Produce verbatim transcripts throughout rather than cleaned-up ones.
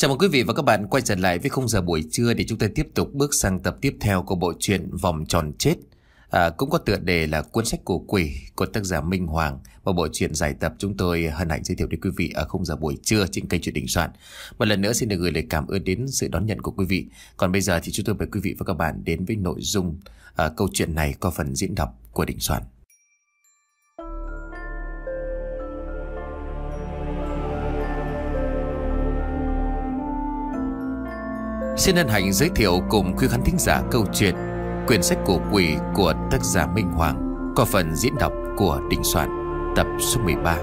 Chào mừng quý vị và các bạn quay trở lại với khung giờ buổi trưa để chúng ta tiếp tục bước sang tập tiếp theo của bộ truyện Vòng Tròn Chết. À, cũng có tựa đề là Cuốn Sách Của Quỷ của tác giả Minh Hoàng, và bộ truyện dài tập chúng tôi hân hạnh giới thiệu đến quý vị ở khung giờ buổi trưa trên kênh Truyện Đình Soạn. Một lần nữa xin được gửi lời cảm ơn đến sự đón nhận của quý vị. Còn bây giờ thì chúng tôi mời quý vị và các bạn đến với nội dung à, câu chuyện này có phần diễn đọc của Đình Soạn. Xin hân hạnh giới thiệu cùng quý khán thính giả câu chuyện Quyển Sách Của Quỷ của tác giả Minh Hoàng có phần diễn đọc của Đình Soạn, tập số mười ba.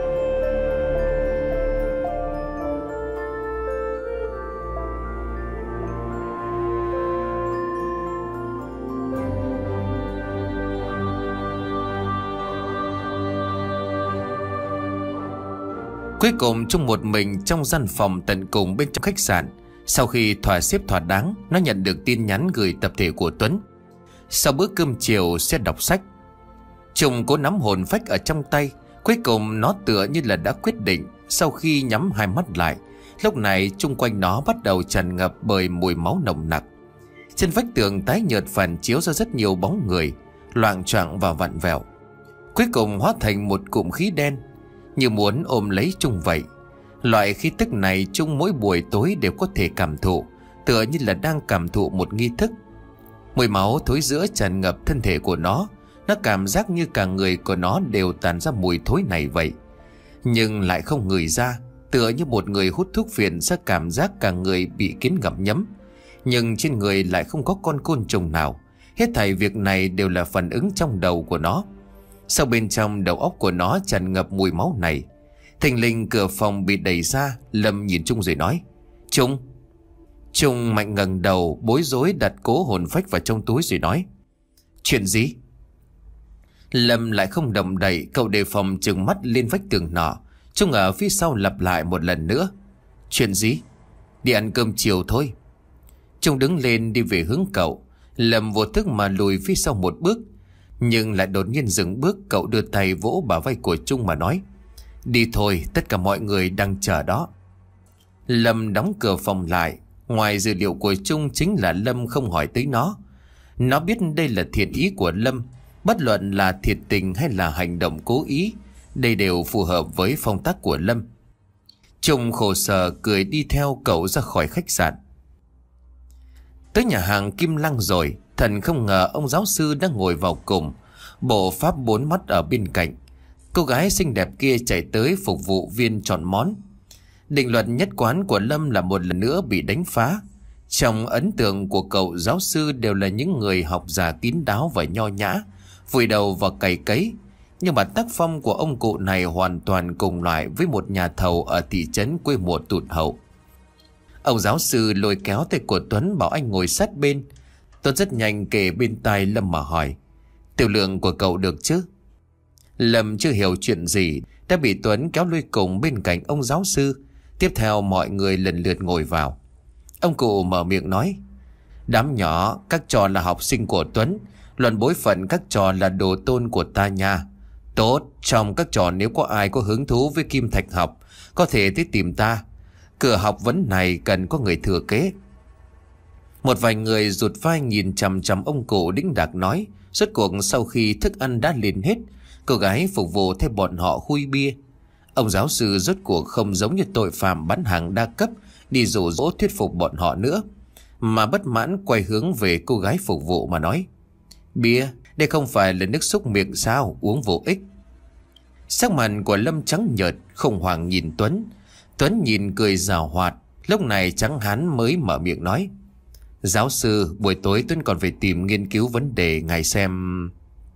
Cuối cùng trong một mình trong gian phòng tận cùng bên trong khách sạn, sau khi thỏa xếp thỏa đáng, nó nhận được tin nhắn gửi tập thể của Tuấn. Sau bữa cơm chiều sẽ đọc sách. Trùng cố nắm hồn phách ở trong tay. Cuối cùng nó tựa như là đã quyết định. Sau khi nhắm hai mắt lại, lúc này chung quanh nó bắt đầu tràn ngập bởi mùi máu nồng nặc. Trên vách tường tái nhợt phản chiếu ra rất nhiều bóng người, loạng choạng và vặn vẹo. Cuối cùng hóa thành một cụm khí đen, như muốn ôm lấy Trung vậy. Loại khí tức này Trung mỗi buổi tối đều có thể cảm thụ, tựa như là đang cảm thụ một nghi thức. Mùi máu thối rữa tràn ngập thân thể của nó. Nó cảm giác như cả người của nó đều tàn ra mùi thối này vậy, nhưng lại không ngửi ra, tựa như một người hút thuốc phiện ra cảm giác cả người bị kiến ngậm nhấm. Nhưng trên người lại không có con côn trùng nào. Hết thảy việc này đều là phản ứng trong đầu của nó. Sau bên trong đầu óc của nó tràn ngập mùi máu này. Thình lình cửa phòng bị đẩy ra. Lâm nhìn Trung rồi nói: Trung. Trung mạnh ngẩng đầu, bối rối đặt cố hồn phách vào trong túi rồi nói: Chuyện gì? Lâm lại không động đậy, cậu đề phòng trừng mắt lên vách tường nọ. Trung ở phía sau lặp lại một lần nữa: Chuyện gì? Đi ăn cơm chiều thôi. Trung đứng lên đi về hướng cậu. Lâm vô thức mà lùi phía sau một bước, nhưng lại đột nhiên dừng bước. Cậu đưa tay vỗ bả vai của Trung mà nói: Đi thôi, tất cả mọi người đang chờ đó. Lâm đóng cửa phòng lại. Ngoài dữ liệu của Trung chính là Lâm không hỏi tới nó. Nó biết đây là thiện ý của Lâm. Bất luận là thiệt tình hay là hành động cố ý, đây đều phù hợp với phong cách của Lâm. Trung khổ sở cười đi theo cậu ra khỏi khách sạn. Tới nhà hàng Kim Lăng rồi, thần không ngờ ông giáo sư đang ngồi vào cùng, bộ pháp bốn mắt ở bên cạnh. Cô gái xinh đẹp kia chạy tới phục vụ viên chọn món. Định luật nhất quán của Lâm là một lần nữa bị đánh phá. Trong ấn tượng của cậu giáo sư đều là những người học giả kín đáo và nho nhã, vùi đầu vào cày cấy. Nhưng mà tác phong của ông cụ này hoàn toàn cùng loại với một nhà thầu ở thị trấn quê mùa tụt hậu. Ông giáo sư lôi kéo tay của Tuấn bảo anh ngồi sát bên. Tuấn rất nhanh kề bên tai Lâm mà hỏi: Tiểu lượng của cậu được chứ? Lâm chưa hiểu chuyện gì đã bị Tuấn kéo lôi cùng bên cạnh ông giáo sư. Tiếp theo mọi người lần lượt ngồi vào. Ông cụ mở miệng nói: Đám nhỏ, các trò là học sinh của Tuấn, luận bối phận các trò là đồ tôn của ta nha. Tốt, trong các trò nếu có ai có hứng thú với kim thạch học, có thể tới tìm ta. Cửa học vấn này cần có người thừa kế. Một vài người rụt vai nhìn chằm chằm ông cụ đĩnh đạc nói. Rốt cuộc sau khi thức ăn đã lên hết, cô gái phục vụ theo bọn họ khui bia. Ông giáo sư rốt cuộc không giống như tội phạm bán hàng đa cấp đi dụ dỗ thuyết phục bọn họ nữa, mà bất mãn quay hướng về cô gái phục vụ mà nói: Bia, đây không phải là nước xúc miệng sao, uống vô ích. Sắc mặt của Lâm trắng nhợt, không hoàng nhìn Tuấn. Tuấn nhìn cười giảo hoạt. Lúc này trắng hán mới mở miệng nói: Giáo sư, buổi tối Tuấn còn phải tìm nghiên cứu vấn đề ngài xem.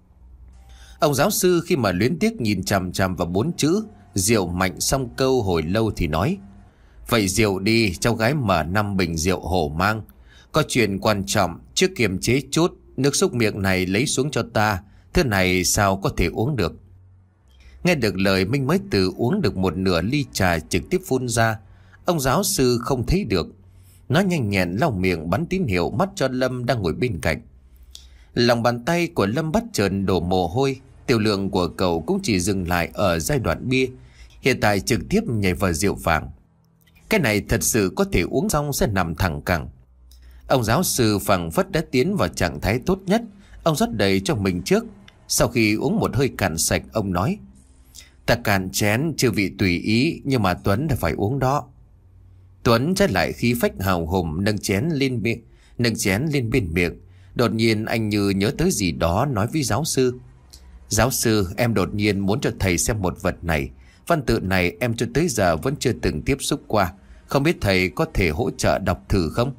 Ông giáo sư khi mà luyến tiếc nhìn chằm chằm vào bốn chữ rượu mạnh xong câu hồi lâu thì nói: Vậy rượu đi, cháu gái mở năm bình rượu hổ mang. Có chuyện quan trọng, trước kiềm chế chút, nước xúc miệng này lấy xuống cho ta. Thứ này sao có thể uống được? Nghe được lời Minh mới từ uống được một nửa ly trà trực tiếp phun ra. Ông giáo sư không thấy được. Nó nhanh nhẹn lau miệng bắn tín hiệu mắt cho Lâm đang ngồi bên cạnh. Lòng bàn tay của Lâm bắt chợt đổ mồ hôi. Tiểu lượng của cậu cũng chỉ dừng lại ở giai đoạn bia, hiện tại trực tiếp nhảy vào rượu vàng. Cái này thật sự có thể uống xong sẽ nằm thẳng cẳng. Ông giáo sư phảng phất đã tiến vào trạng thái tốt nhất. Ông rót đầy cho mình trước. Sau khi uống một hơi cạn sạch, ông nói: Ta cạn chén chưa vị tùy ý, nhưng mà Tuấn đã phải uống đó. Tuấn trái lại khí phách hào hùng, nâng chén lên miệng, nâng chén lên bên miệng. Đột nhiên anh như nhớ tới gì đó, nói với giáo sư: Giáo sư, em đột nhiên muốn cho thầy xem một vật này. Văn tự này em cho tới giờ vẫn chưa từng tiếp xúc qua. Không biết thầy có thể hỗ trợ đọc thử không?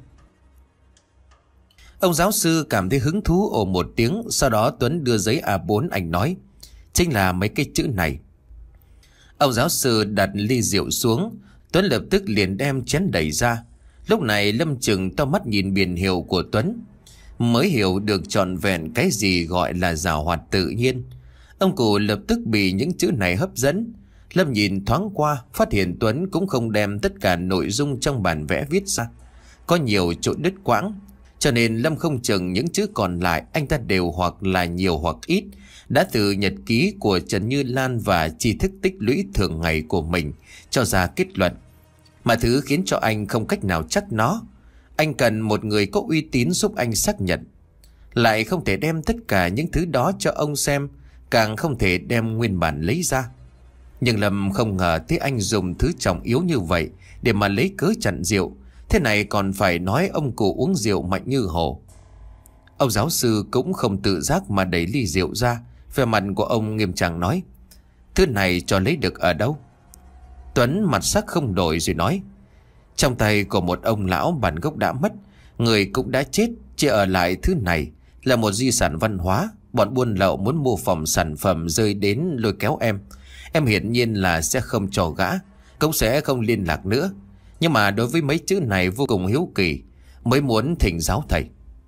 Ông giáo sư cảm thấy hứng thú ồ một tiếng. Sau đó Tuấn đưa giấy a bốn, anh nói: Chính là mấy cái chữ này. Ông giáo sư đặt ly rượu xuống. Tuấn lập tức liền đem chén đẩy ra. Lúc này Lâm chừng to mắt nhìn biển hiệu của Tuấn, mới hiểu được trọn vẹn cái gì gọi là giảo hoạt tự nhiên. Ông cụ lập tức bị những chữ này hấp dẫn. Lâm nhìn thoáng qua, phát hiện Tuấn cũng không đem tất cả nội dung trong bản vẽ viết ra. Có nhiều chỗ đứt quãng, cho nên Lâm không chừng những chữ còn lại anh ta đều hoặc là nhiều hoặc ít đã từ nhật ký của Trần Như Lan và tri thức tích lũy thường ngày của mình cho ra kết luận. Mà thứ khiến cho anh không cách nào chắc nó. Anh cần một người có uy tín giúp anh xác nhận. Lại không thể đem tất cả những thứ đó cho ông xem, càng không thể đem nguyên bản lấy ra. Nhưng Lâm không ngờ thấy anh dùng thứ trọng yếu như vậy để mà lấy cớ chặn rượu. Thế này còn phải nói ông cụ uống rượu mạnh như hổ. Ông giáo sư cũng không tự giác mà đẩy ly rượu ra. Vẻ mặt của ông nghiêm trang nói: Thứ này cho lấy được ở đâu? Tuấn mặt sắc không đổi rồi nói: Trong tay của một ông lão bản gốc đã mất, người cũng đã chết, chỉ ở lại thứ này là một di sản văn hóa. Bọn buôn lậu muốn mô phỏng sản phẩm rơi đến lôi kéo em. Em hiển nhiên là sẽ không cho gã, cũng sẽ không liên lạc nữa. Nhưng mà đối với mấy chữ này vô cùng hiếu kỳ, mới muốn thỉnh giáo thầy.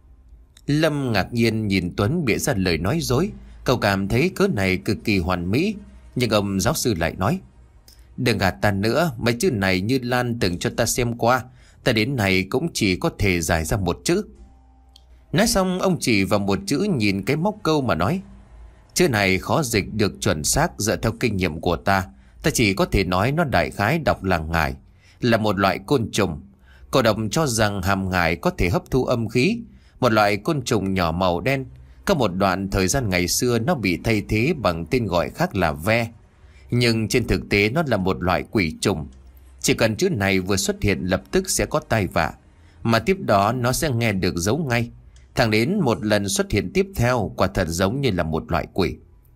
Lâm ngạc nhiên nhìn Tuấn bịa ra lời nói dối. Cậu cảm thấy cớ này cực kỳ hoàn mỹ. Nhưng ông giáo sư lại nói: Đừng gạt ta nữa, mấy chữ này Như Lan từng cho ta xem qua. Ta đến này cũng chỉ có thể giải ra một chữ. Nói xong ông chỉ vào một chữ nhìn cái móc câu mà nói: Chữ này khó dịch được chuẩn xác. Dựa theo kinh nghiệm của ta, ta chỉ có thể nói nó đại khái đọc là ngải, là một loại côn trùng. Cổ độc cho rằng hàm ngải có thể hấp thu âm khí, một loại côn trùng nhỏ màu đen. Có một đoạn thời gian ngày xưa nó bị thay thế bằng tên gọi khác là ve. Nhưng trên thực tế nó là một loại quỷ trùng. Chỉ cần chữ này vừa xuất hiện lập tức sẽ có tai vạ, mà tiếp đó nó sẽ nghe được dấu ngay. Thẳng đến một lần xuất hiện tiếp theo, quả thật giống như là một loại quỷ.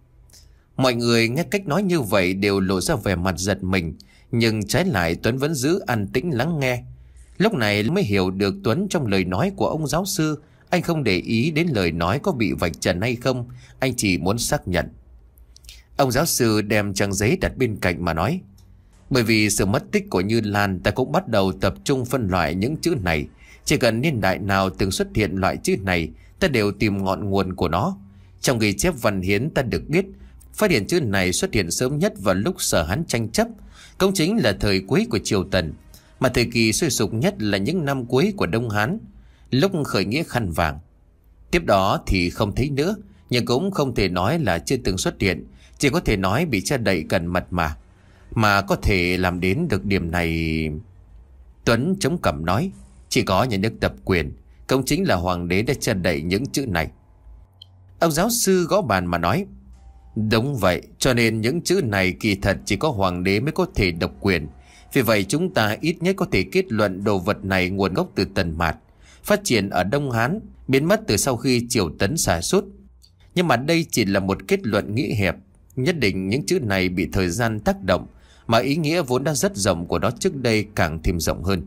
Mọi người nghe cách nói như vậy đều lộ ra vẻ mặt giật mình. Nhưng trái lại Tuấn vẫn giữ an tĩnh lắng nghe. Lúc này mới hiểu được Tuấn trong lời nói của ông giáo sư. Anh không để ý đến lời nói có bị vạch trần hay không, anh chỉ muốn xác nhận. Ông giáo sư đem trang giấy đặt bên cạnh mà nói: Bởi vì sự mất tích của Như Lan, ta cũng bắt đầu tập trung phân loại những chữ này. Chỉ cần niên đại nào từng xuất hiện loại chữ này, ta đều tìm ngọn nguồn của nó. Trong ghi chép văn hiến ta được biết, phát hiện chữ này xuất hiện sớm nhất vào lúc Sở Hán tranh chấp, cũng chính là thời cuối của triều Tần. Mà thời kỳ sôi sục nhất là những năm cuối của Đông Hán, lúc khởi nghĩa khăn vàng. Tiếp đó thì không thấy nữa, nhưng cũng không thể nói là chưa từng xuất hiện. Chỉ có thể nói bị che đậy cẩn mật mà. Mà có thể làm đến được điểm này. Tuấn chống cằm nói: Chỉ có nhà nước tập quyền, cũng chính là hoàng đế đã che đậy những chữ này. Ông giáo sư gõ bàn mà nói: Đúng vậy, cho nên những chữ này kỳ thật chỉ có hoàng đế mới có thể độc quyền. Vì vậy chúng ta ít nhất có thể kết luận đồ vật này nguồn gốc từ Tần Mạt, phát triển ở Đông Hán, biến mất từ sau khi triều Tấn sa sút. Nhưng mà đây chỉ là một kết luận nghĩ hẹp. Nhất định những chữ này bị thời gian tác động, mà ý nghĩa vốn đã rất rộng của nó trước đây càng thêm rộng hơn.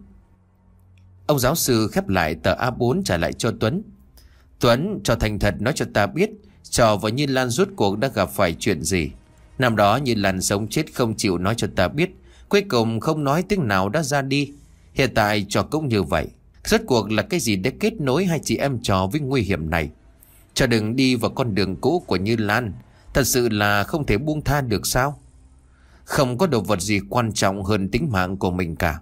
Ông giáo sư khép lại tờ a bốn trả lại cho Tuấn. Tuấn, cho thành thật nói cho ta biết, Trò và Như Lan rốt cuộc đã gặp phải chuyện gì. Năm đó Như Lan sống chết không chịu nói cho ta biết, cuối cùng không nói tiếng nào đã ra đi. Hiện tại Trò cũng như vậy. Rốt cuộc là cái gì để kết nối hai chị em Trò với nguy hiểm này? Trò đừng đi vào con đường cũ của Như Lan. Thật sự là không thể buông tha được sao? Không có đồ vật gì quan trọng hơn tính mạng của mình cả.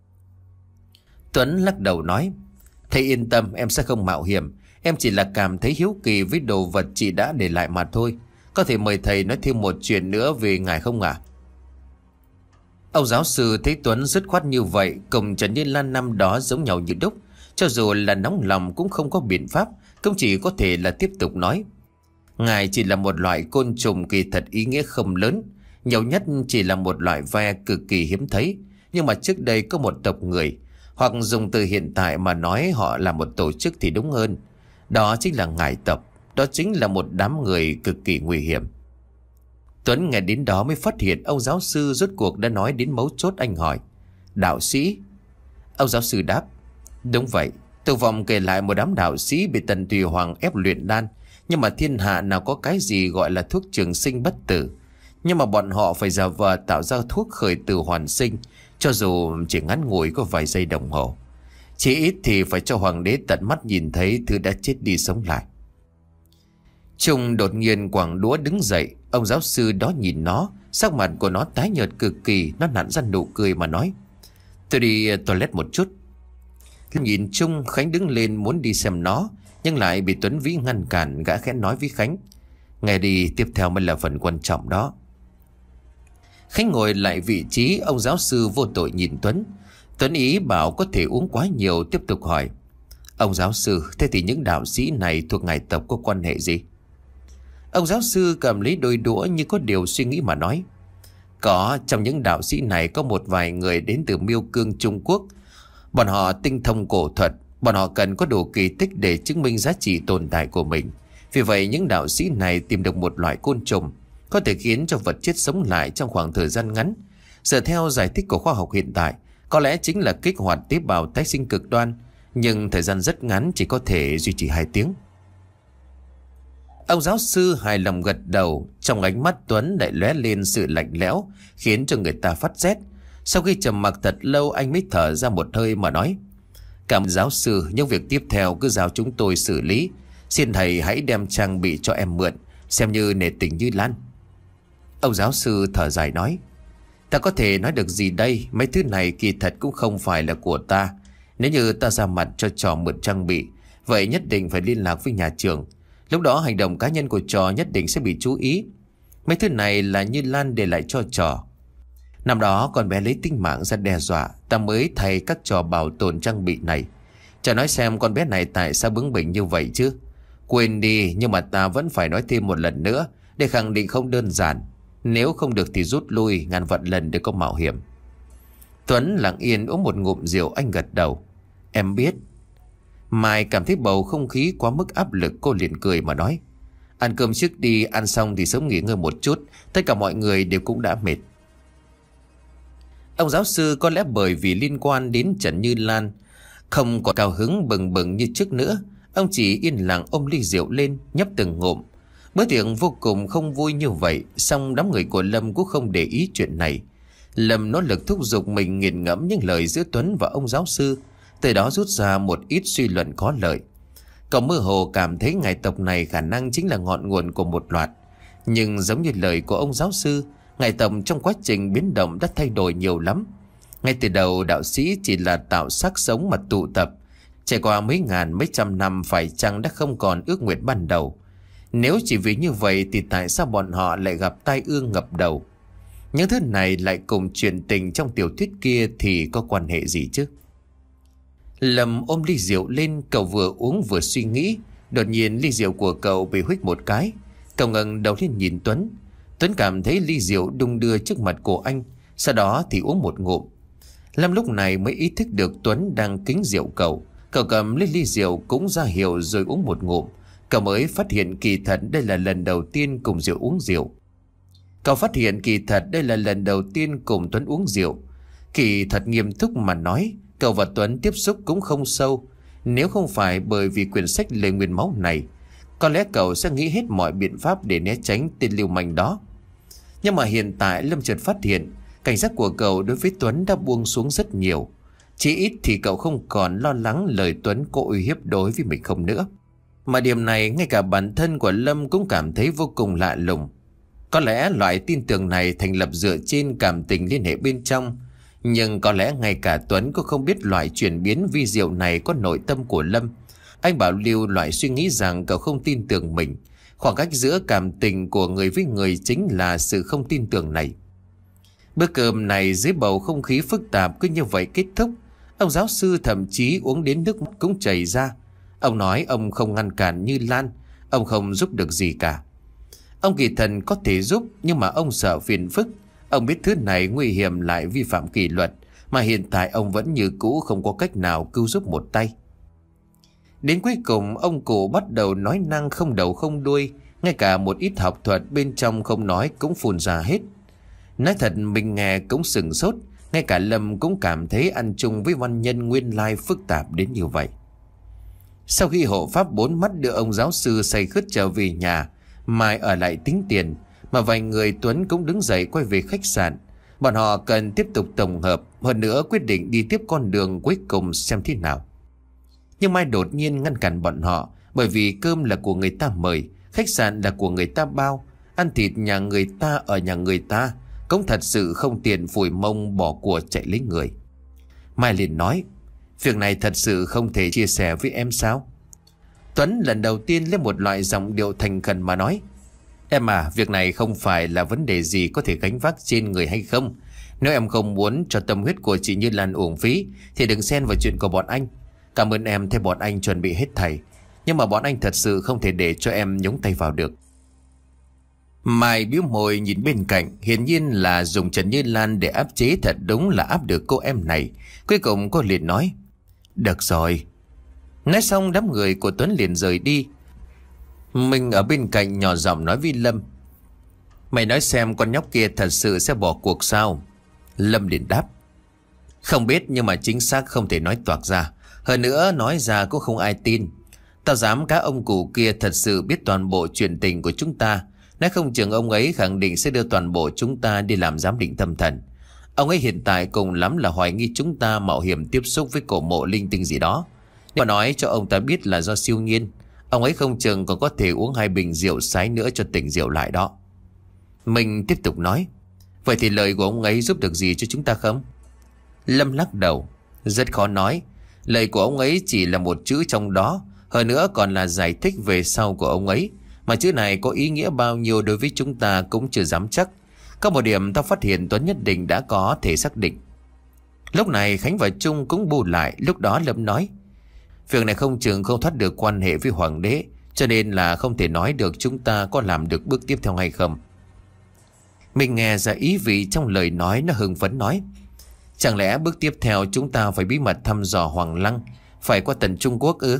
Tuấn lắc đầu nói: Thầy yên tâm, em sẽ không mạo hiểm. Em chỉ là cảm thấy hiếu kỳ với đồ vật chị đã để lại mà thôi. Có thể mời thầy nói thêm một chuyện nữa về ngài không ạ? Ông giáo sư thấy Tuấn dứt khoát như vậy, cùng Trần Như Lan năm đó giống nhau như đúc. Cho dù là nóng lòng cũng không có biện pháp, cũng chỉ có thể là tiếp tục nói. Ngài chỉ là một loại côn trùng kỳ thật ý nghĩa không lớn, nhiều nhất chỉ là một loại ve cực kỳ hiếm thấy. Nhưng mà trước đây có một tộc người, hoặc dùng từ hiện tại mà nói họ là một tổ chức thì đúng hơn. Đó chính là ngải tộc, đó chính là một đám người cực kỳ nguy hiểm. Tuấn nghe đến đó mới phát hiện ông giáo sư rốt cuộc đã nói đến mấu chốt. Anh hỏi: đạo sĩ? Ông giáo sư đáp: đúng vậy, Tô Vọng kể lại một đám đạo sĩ bị Tần Tùy Hoàng ép luyện đan. Nhưng mà thiên hạ nào có cái gì gọi là thuốc trường sinh bất tử. Nhưng mà bọn họ phải giả vờ tạo ra thuốc khởi tử hoàn sinh, cho dù chỉ ngắn ngủi có vài giây đồng hồ. Chỉ ít thì phải cho hoàng đế tận mắt nhìn thấy thứ đã chết đi sống lại. Trung đột nhiên quẳng đũa đứng dậy. Ông giáo sư đó nhìn nó, sắc mặt của nó tái nhợt cực kỳ. Nó nặn ra nụ cười mà nói: tôi đi toilet một chút. Nhìn Trung, Khánh đứng lên muốn đi xem nó, nhưng lại bị Tuấn Vĩ ngăn cản. Gã khẽ nói với Khánh: nghe đi, tiếp theo mới là phần quan trọng đó. Khánh ngồi lại vị trí. Ông giáo sư vô tội nhìn Tuấn. Tuấn ý bảo có thể uống quá nhiều, tiếp tục hỏi: ông giáo sư, thế thì những đạo sĩ này thuộc ngải tộc có quan hệ gì? Ông giáo sư cầm lấy đôi đũa như có điều suy nghĩ mà nói: có, trong những đạo sĩ này có một vài người đến từ Miêu Cương Trung Quốc. Bọn họ tinh thông cổ thuật, bọn họ cần có đủ kỳ tích để chứng minh giá trị tồn tại của mình. Vì vậy những đạo sĩ này tìm được một loại côn trùng có thể khiến cho vật chết sống lại trong khoảng thời gian ngắn. Dựa theo giải thích của khoa học hiện tại, có lẽ chính là kích hoạt tế bào tái sinh cực đoan, nhưng thời gian rất ngắn, chỉ có thể duy trì hai tiếng. Ông giáo sư hài lòng gật đầu. Trong ánh mắt Tuấn lại lóe lên sự lạnh lẽo, khiến cho người ta phát rét. Sau khi trầm mặc thật lâu, anh mới thở ra một hơi mà nói: cảm ơn giáo sư, những việc tiếp theo cứ giao chúng tôi xử lý. Xin thầy hãy đem trang bị cho em mượn, xem như nể tình Như Lan. Ông giáo sư thở dài nói: ta có thể nói được gì đây, mấy thứ này kỳ thật cũng không phải là của ta. Nếu như ta ra mặt cho trò mượn trang bị, vậy nhất định phải liên lạc với nhà trường. Lúc đó hành động cá nhân của trò nhất định sẽ bị chú ý. Mấy thứ này là Như Lan để lại cho trò. Năm đó con bé lấy tính mạng ra đe dọa, ta mới thay các trò bảo tồn trang bị này. Chả nói xem con bé này tại sao bướng bỉnh như vậy chứ. Quên đi, nhưng mà ta vẫn phải nói thêm một lần nữa để khẳng định không đơn giản. Nếu không được thì rút lui, ngàn vạn lần để có mạo hiểm. Tuấn lặng yên uống một ngụm rượu. Anh gật đầu: em biết. Mai cảm thấy bầu không khí quá mức áp lực, cô liền cười mà nói: ăn cơm trước đi, ăn xong thì sớm nghỉ ngơi một chút. Tất cả mọi người đều cũng đã mệt. Ông giáo sư có lẽ bởi vì liên quan đến Trần Như Lan không còn cao hứng bừng bừng như trước nữa. Ông chỉ yên lặng ôm ly rượu lên, nhấp từng ngụm. Bữa tiệc vô cùng không vui như vậy, song đám người của Lâm cũng không để ý chuyện này. Lâm nỗ lực thúc giục mình nghiền ngẫm những lời giữa Tuấn và ông giáo sư, từ đó rút ra một ít suy luận có lợi. Cậu mơ hồ cảm thấy ngải tộc này khả năng chính là ngọn nguồn của một loạt. Nhưng giống như lời của ông giáo sư, ngải tộc trong quá trình biến động đã thay đổi nhiều lắm. Ngay từ đầu đạo sĩ chỉ là tạo xác sống mà tụ tập. Trải qua mấy ngàn mấy trăm năm, phải chăng đã không còn ước nguyện ban đầu? Nếu chỉ vì như vậy thì tại sao bọn họ lại gặp tai ương ngập đầu? Những thứ này lại cùng chuyện tình trong tiểu thuyết kia thì có quan hệ gì chứ? Lâm ôm ly rượu lên, cậu vừa uống vừa suy nghĩ. Đột nhiên ly rượu của cậu bị huých một cái. Cậu ngẩng đầu lên nhìn Tuấn. Tuấn cảm thấy ly rượu đung đưa trước mặt của anh, sau đó thì uống một ngụm. Lâm lúc này mới ý thức được Tuấn đang kính rượu cậu. Cậu cầm lấy ly rượu cũng ra hiệu rồi uống một ngụm. Cậu mới phát hiện kỳ thật đây là lần đầu tiên cùng rượu uống rượu. Cậu phát hiện kỳ thật đây là lần đầu tiên cùng Tuấn uống rượu. Kỳ thật nghiêm túc mà nói, cậu và Tuấn tiếp xúc cũng không sâu. Nếu không phải bởi vì quyển sách Lời Nguyền Máu này, có lẽ cậu sẽ nghĩ hết mọi biện pháp để né tránh tên lưu manh đó. Nhưng mà hiện tại Lâm chợt phát hiện cảnh giác của cậu đối với Tuấn đã buông xuống rất nhiều. Chỉ ít thì cậu không còn lo lắng lời Tuấn có uy hiếp đối với mình không nữa. Mà điểm này ngay cả bản thân của Lâm cũng cảm thấy vô cùng lạ lùng. Có lẽ loại tin tưởng này thành lập dựa trên cảm tình liên hệ bên trong. Nhưng có lẽ ngay cả Tuấn cũng không biết loại chuyển biến vi diệu này có nội tâm của Lâm. Anh bảo lưu loại suy nghĩ rằng cậu không tin tưởng mình. Khoảng cách giữa cảm tình của người với người chính là sự không tin tưởng này. Bữa cơm này dưới bầu không khí phức tạp cứ như vậy kết thúc. Ông giáo sư thậm chí uống đến nước mắt cũng chảy ra. Ông nói ông không ngăn cản Như Lan, ông không giúp được gì cả. Ông kỳ thần có thể giúp, nhưng mà ông sợ phiền phức. Ông biết thứ này nguy hiểm lại vi phạm kỷ luật, mà hiện tại ông vẫn như cũ không có cách nào cứu giúp một tay. Đến cuối cùng ông cụ bắt đầu nói năng không đầu không đuôi, ngay cả một ít học thuật bên trong không nói cũng phun ra hết. Nói thật mình nghe cũng sừng sốt, ngay cả Lâm cũng cảm thấy ăn chung với văn nhân nguyên lai phức tạp đến như vậy. Sau khi hộ pháp bốn mắt đưa ông giáo sư say khướt trở về nhà, Mai ở lại tính tiền, mà vài người Tuấn cũng đứng dậy quay về khách sạn. Bọn họ cần tiếp tục tổng hợp, hơn nữa quyết định đi tiếp con đường cuối cùng xem thế nào. Nhưng Mai đột nhiên ngăn cản bọn họ, bởi vì cơm là của người ta mời, khách sạn là của người ta bao, ăn thịt nhà người ta ở nhà người ta, cũng thật sự không tiền phủi mông bỏ của chạy lấy người. Mai liền nói, việc này thật sự không thể chia sẻ với em sao? Tuấn lần đầu tiên lấy một loại giọng điệu thành khẩn mà nói, em à, việc này không phải là vấn đề gì có thể gánh vác trên người hay không. Nếu em không muốn cho tâm huyết của chị Như Lan uổng phí thì đừng xen vào chuyện của bọn anh. Cảm ơn em thay bọn anh chuẩn bị hết thảy, nhưng mà bọn anh thật sự không thể để cho em nhúng tay vào được. Mai bĩu môi nhìn bên cạnh, hiển nhiên là dùng Trần Như Lan để áp chế, thật đúng là áp được cô em này. Cuối cùng cô liền nói, được rồi. Nói xong đám người của Tuấn liền rời đi. Mình ở bên cạnh nhỏ giọng nói với Lâm, mày nói xem con nhóc kia thật sự sẽ bỏ cuộc sao? Lâm liền đáp, không biết, nhưng mà chính xác không thể nói toạc ra. Hơn nữa nói ra cũng không ai tin. Tao dám cá ông cụ kia thật sự biết toàn bộ chuyện tình của chúng ta. Nói không chừng ông ấy khẳng định sẽ đưa toàn bộ chúng ta đi làm giám định tâm thần. Ông ấy hiện tại cùng lắm là hoài nghi chúng ta mạo hiểm tiếp xúc với cổ mộ linh tinh gì đó. Nếu mà nói cho ông ta biết là do siêu nhiên, ông ấy không chừng còn có thể uống hai bình rượu sái nữa cho tỉnh rượu lại đó. Mình tiếp tục nói, vậy thì lời của ông ấy giúp được gì cho chúng ta không? Lâm lắc đầu, rất khó nói. Lời của ông ấy chỉ là một chữ trong đó, hơn nữa còn là giải thích về sau của ông ấy, mà chữ này có ý nghĩa bao nhiêu đối với chúng ta cũng chưa dám chắc. Có một điểm tao phát hiện Tuấn nhất định đã có thể xác định. Lúc này Khánh và Trung cũng bù lại. Lúc đó Lâm nói, việc này không chừng không thoát được quan hệ với hoàng đế, cho nên là không thể nói được chúng ta có làm được bước tiếp theo hay không. Mình nghe ra ý vị trong lời nói, nó hưng phấn nói, chẳng lẽ bước tiếp theo chúng ta phải bí mật thăm dò Hoàng Lăng, phải qua tận Trung Quốc ư?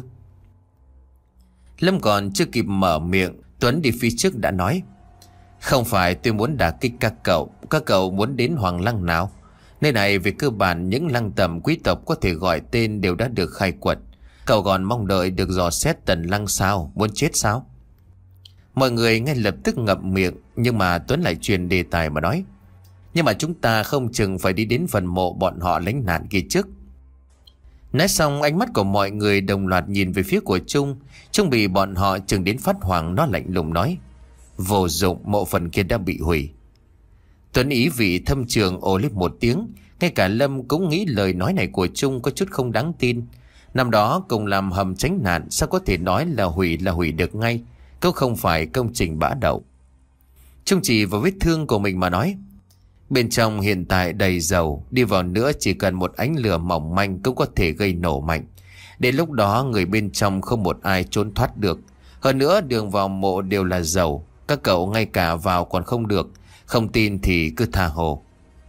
Lâm còn chưa kịp mở miệng, Tuấn đi phía trước đã nói, không phải tôi muốn đả kích các cậu. Các cậu muốn đến Hoàng Lăng nào? Nơi này về cơ bản những lăng tẩm quý tộc có thể gọi tên đều đã được khai quật. Cậu còn mong đợi được dò xét tần lăng sao? Muốn chết sao? Mọi người ngay lập tức ngậm miệng, nhưng mà Tuấn lại truyền đề tài mà nói, nhưng mà chúng ta không chừng phải đi đến phần mộ bọn họ lánh nạn kia trước. Nói xong ánh mắt của mọi người đồng loạt nhìn về phía của Trung. Trung bị bọn họ chừng đến phát hoảng, nó lạnh lùng nói, vô dụng, mộ phần kia đã bị hủy. Tuấn ý vị thâm trường ồ lên một tiếng. Ngay cả Lâm cũng nghĩ lời nói này của Trung có chút không đáng tin. Năm đó cùng làm hầm tránh nạn, sao có thể nói là hủy là hủy được ngay? Câu không phải công trình bã đậu. Trung chỉ vào vết thương của mình mà nói, bên trong hiện tại đầy dầu, đi vào nữa chỉ cần một ánh lửa mỏng manh cũng có thể gây nổ mạnh. Đến lúc đó người bên trong không một ai trốn thoát được. Hơn nữa đường vào mộ đều là dầu, các cậu ngay cả vào còn không được. Không tin thì cứ tha hồ.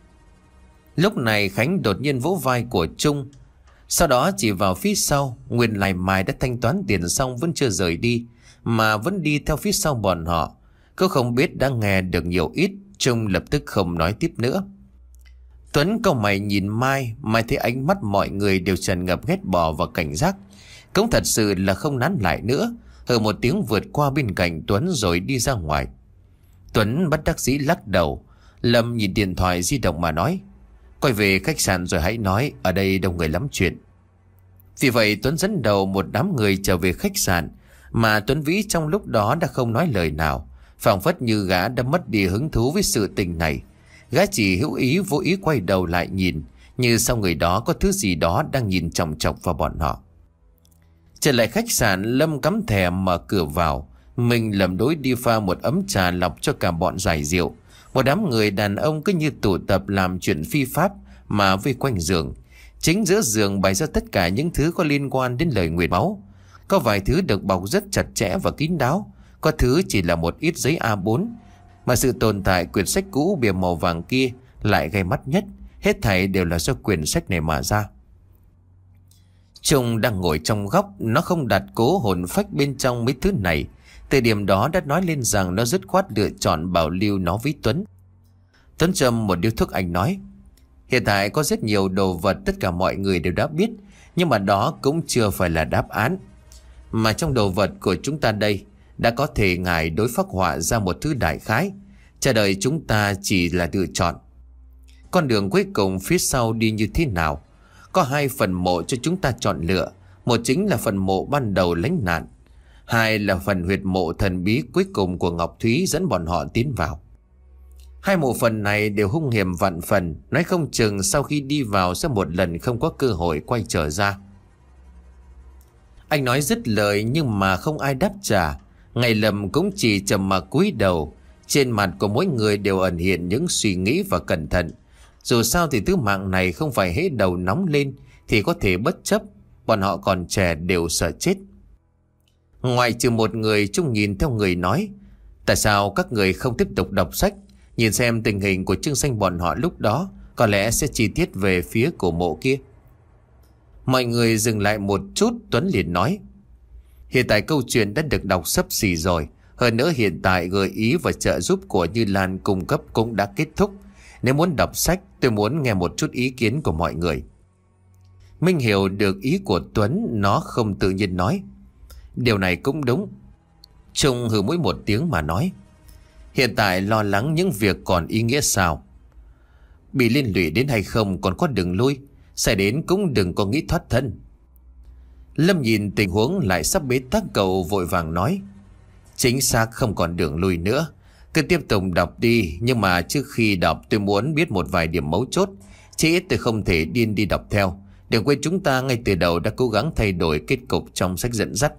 Lúc này Khánh đột nhiên vỗ vai của Trung, sau đó chỉ vào phía sau. Nguyên lại Mai đã thanh toán tiền xong vẫn chưa rời đi, mà vẫn đi theo phía sau bọn họ. Cô không biết đã nghe được nhiều ít. Trung lập tức không nói tiếp nữa. Tuấn cau mày nhìn Mai. Mai thấy ánh mắt mọi người đều tràn ngập ghét bỏ và cảnh giác, cũng thật sự là không nán lại nữa. Hừ một tiếng vượt qua bên cạnh Tuấn rồi đi ra ngoài. Tuấn bất đắc dĩ lắc đầu. Lâm nhìn điện thoại di động mà nói, quay về khách sạn rồi hãy nói, ở đây đông người lắm chuyện. Vì vậy Tuấn dẫn đầu một đám người trở về khách sạn, mà Tuấn Vĩ trong lúc đó đã không nói lời nào, phảng phất như gã đã mất đi hứng thú với sự tình này. Gã chỉ hữu ý vô ý quay đầu lại nhìn, như sau người đó có thứ gì đó đang nhìn chòng chọc vào bọn họ. Trở lại khách sạn, Lâm cắm thẻ mở cửa vào. Mình lầm đối đi pha một ấm trà lọc cho cả bọn giải rượu. Một đám người đàn ông cứ như tụ tập làm chuyện phi pháp mà vây quanh giường. Chính giữa giường bày ra tất cả những thứ có liên quan đến lời nguyền máu. Có vài thứ được bọc rất chặt chẽ và kín đáo, có thứ chỉ là một ít giấy a bốn. Mà sự tồn tại quyển sách cũ bìa màu vàng kia lại gây mắt nhất. Hết thảy đều là do quyển sách này mà ra. Trung đang ngồi trong góc, nó không đặt cố hồn phách bên trong mấy thứ này. Từ điểm đó đã nói lên rằng nó dứt khoát lựa chọn bảo lưu nó với Tuấn. Tuấn châm một điếu thuốc, anh nói: hiện tại có rất nhiều đồ vật tất cả mọi người đều đã biết, nhưng mà đó cũng chưa phải là đáp án. Mà trong đồ vật của chúng ta đây, đã có thể ngài đối phác họa ra một thứ đại khái. Chờ đợi chúng ta chỉ là lựa chọn. Con đường cuối cùng phía sau đi như thế nào? Có hai phần mộ cho chúng ta chọn lựa. Một chính là phần mộ ban đầu lánh nạn, hai là phần huyệt mộ thần bí cuối cùng của Ngọc Thúy dẫn bọn họ tiến vào. Hai mộ phần này đều hung hiểm vạn phần, nói không chừng sau khi đi vào sẽ một lần không có cơ hội quay trở ra. Anh nói dứt lời nhưng mà không ai đáp trả. Ngày Lâm cũng chỉ trầm mặc cúi đầu. Trên mặt của mỗi người đều ẩn hiện những suy nghĩ và cẩn thận. Dù sao thì thứ mạng này không phải hễ đầu nóng lên thì có thể bất chấp. Bọn họ còn trẻ đều sợ chết. Ngoài trừ một người, Trung nhìn theo người nói: tại sao các người không tiếp tục đọc sách, nhìn xem tình hình của Trương Xanh bọn họ lúc đó, có lẽ sẽ chi tiết về phía cổ mộ kia. Mọi người dừng lại một chút. Tuấn liền nói: hiện tại câu chuyện đã được đọc xấp xỉ rồi. Hơn nữa hiện tại gợi ý và trợ giúp của Như Lan cung cấp cũng đã kết thúc. Nếu muốn đọc sách, tôi muốn nghe một chút ý kiến của mọi người. Minh hiểu được ý của Tuấn, nó không tự nhiên nói: điều này cũng đúng. Trung hừ mũi một tiếng mà nói: hiện tại lo lắng những việc còn ý nghĩa sao? Bị liên lụy đến hay không còn có đường lui, xảy đến cũng đừng có nghĩ thoát thân. Lâm nhìn tình huống lại sắp bế tắc, cậu vội vàng nói: chính xác không còn đường lui nữa. Cứ tiếp tục đọc đi, nhưng mà trước khi đọc tôi muốn biết một vài điểm mấu chốt. Chỉ ít tôi không thể điên đi đọc theo. Đừng quên chúng ta ngay từ đầu đã cố gắng thay đổi kết cục trong sách dẫn dắt.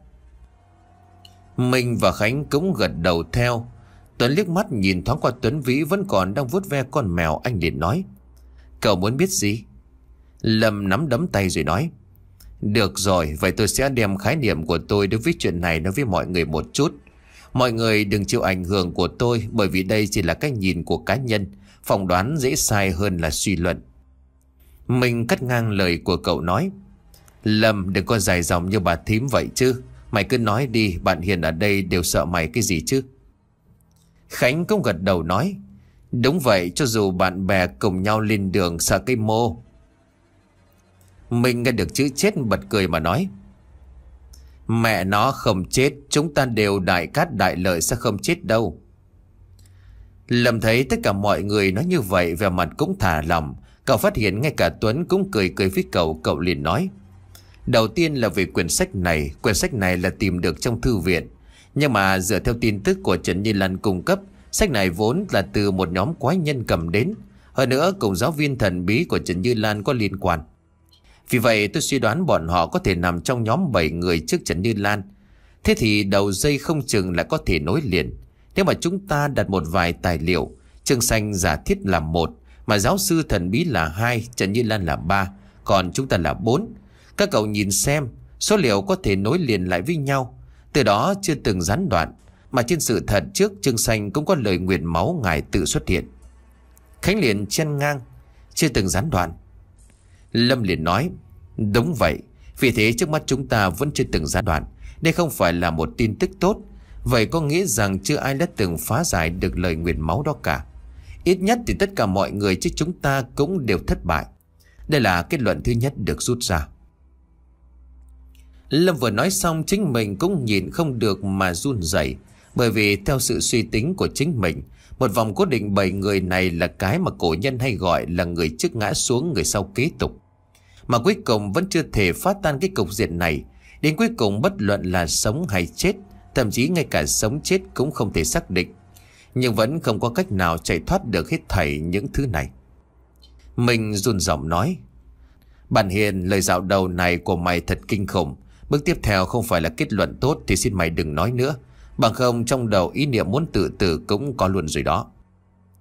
Minh và Khánh cũng gật đầu theo. Tuấn liếc mắt nhìn thoáng qua Tuấn Vĩ vẫn còn đang vuốt ve con mèo, anh liền nói: cậu muốn biết gì? Lâm nắm đấm tay rồi nói: được rồi, vậy tôi sẽ đem khái niệm của tôi đối với chuyện này nói với mọi người một chút. Mọi người đừng chịu ảnh hưởng của tôi, bởi vì đây chỉ là cách nhìn của cá nhân, phỏng đoán dễ sai hơn là suy luận. Mình cắt ngang lời của cậu nói: Lâm, đừng có dài dòng như bà thím vậy chứ. Mày cứ nói đi, bạn Hiền ở đây đều sợ mày cái gì chứ? Khánh cũng gật đầu nói: đúng vậy, cho dù bạn bè cùng nhau lên đường sợ cây mô. Mình nghe được chữ chết bật cười mà nói: mẹ nó không chết, chúng ta đều đại cát đại lợi, sẽ không chết đâu. Lâm thấy tất cả mọi người nói như vậy, vẻ mặt cũng thả lỏng. Cậu phát hiện ngay cả Tuấn cũng cười cười với cậu. Cậu liền nói: đầu tiên là về quyển sách này. Quyển sách này là tìm được trong thư viện, nhưng mà dựa theo tin tức của Trần Như Lan cung cấp, sách này vốn là từ một nhóm quái nhân cầm đến. Hơn nữa cùng giáo viên thần bí của Trần Như Lan có liên quan. Vì vậy tôi suy đoán bọn họ có thể nằm trong nhóm bảy người trước Trần Như Lan. Thế thì đầu dây không chừng lại có thể nối liền. Nếu mà chúng ta đặt một vài tài liệu, Trương Xanh giả thiết là một, mà giáo sư thần bí là hai, Trần Như Lan là ba, còn chúng ta là bốn. Các cậu nhìn xem, số liệu có thể nối liền lại với nhau. Từ đó chưa từng gián đoạn, mà trên sự thật trước Trương Xanh cũng có lời nguyền máu ngài tự xuất hiện. Khánh liền chen ngang: chưa từng gián đoạn. Lâm liền nói: đúng vậy, vì thế trước mắt chúng ta vẫn chưa từng gián đoạn. Đây không phải là một tin tức tốt. Vậy có nghĩa rằng chưa ai đã từng phá giải được lời nguyền máu đó cả. Ít nhất thì tất cả mọi người chứ chúng ta cũng đều thất bại. Đây là kết luận thứ nhất được rút ra. Lâm vừa nói xong, chính mình cũng nhìn không được mà run rẩy. Bởi vì theo sự suy tính của chính mình, một vòng cố định bảy người này là cái mà cổ nhân hay gọi là người trước ngã xuống, người sau kế tục. Mà cuối cùng vẫn chưa thể phá tan cái cục diện này. Đến cuối cùng bất luận là sống hay chết, thậm chí ngay cả sống chết cũng không thể xác định. Nhưng vẫn không có cách nào chạy thoát được hết thảy những thứ này. Mình run giọng nói: bạn Hiền, lời dạo đầu này của mày thật kinh khủng. Bước tiếp theo không phải là kết luận tốt thì xin mày đừng nói nữa. Bằng không trong đầu ý niệm muốn tự tử cũng có luôn rồi đó.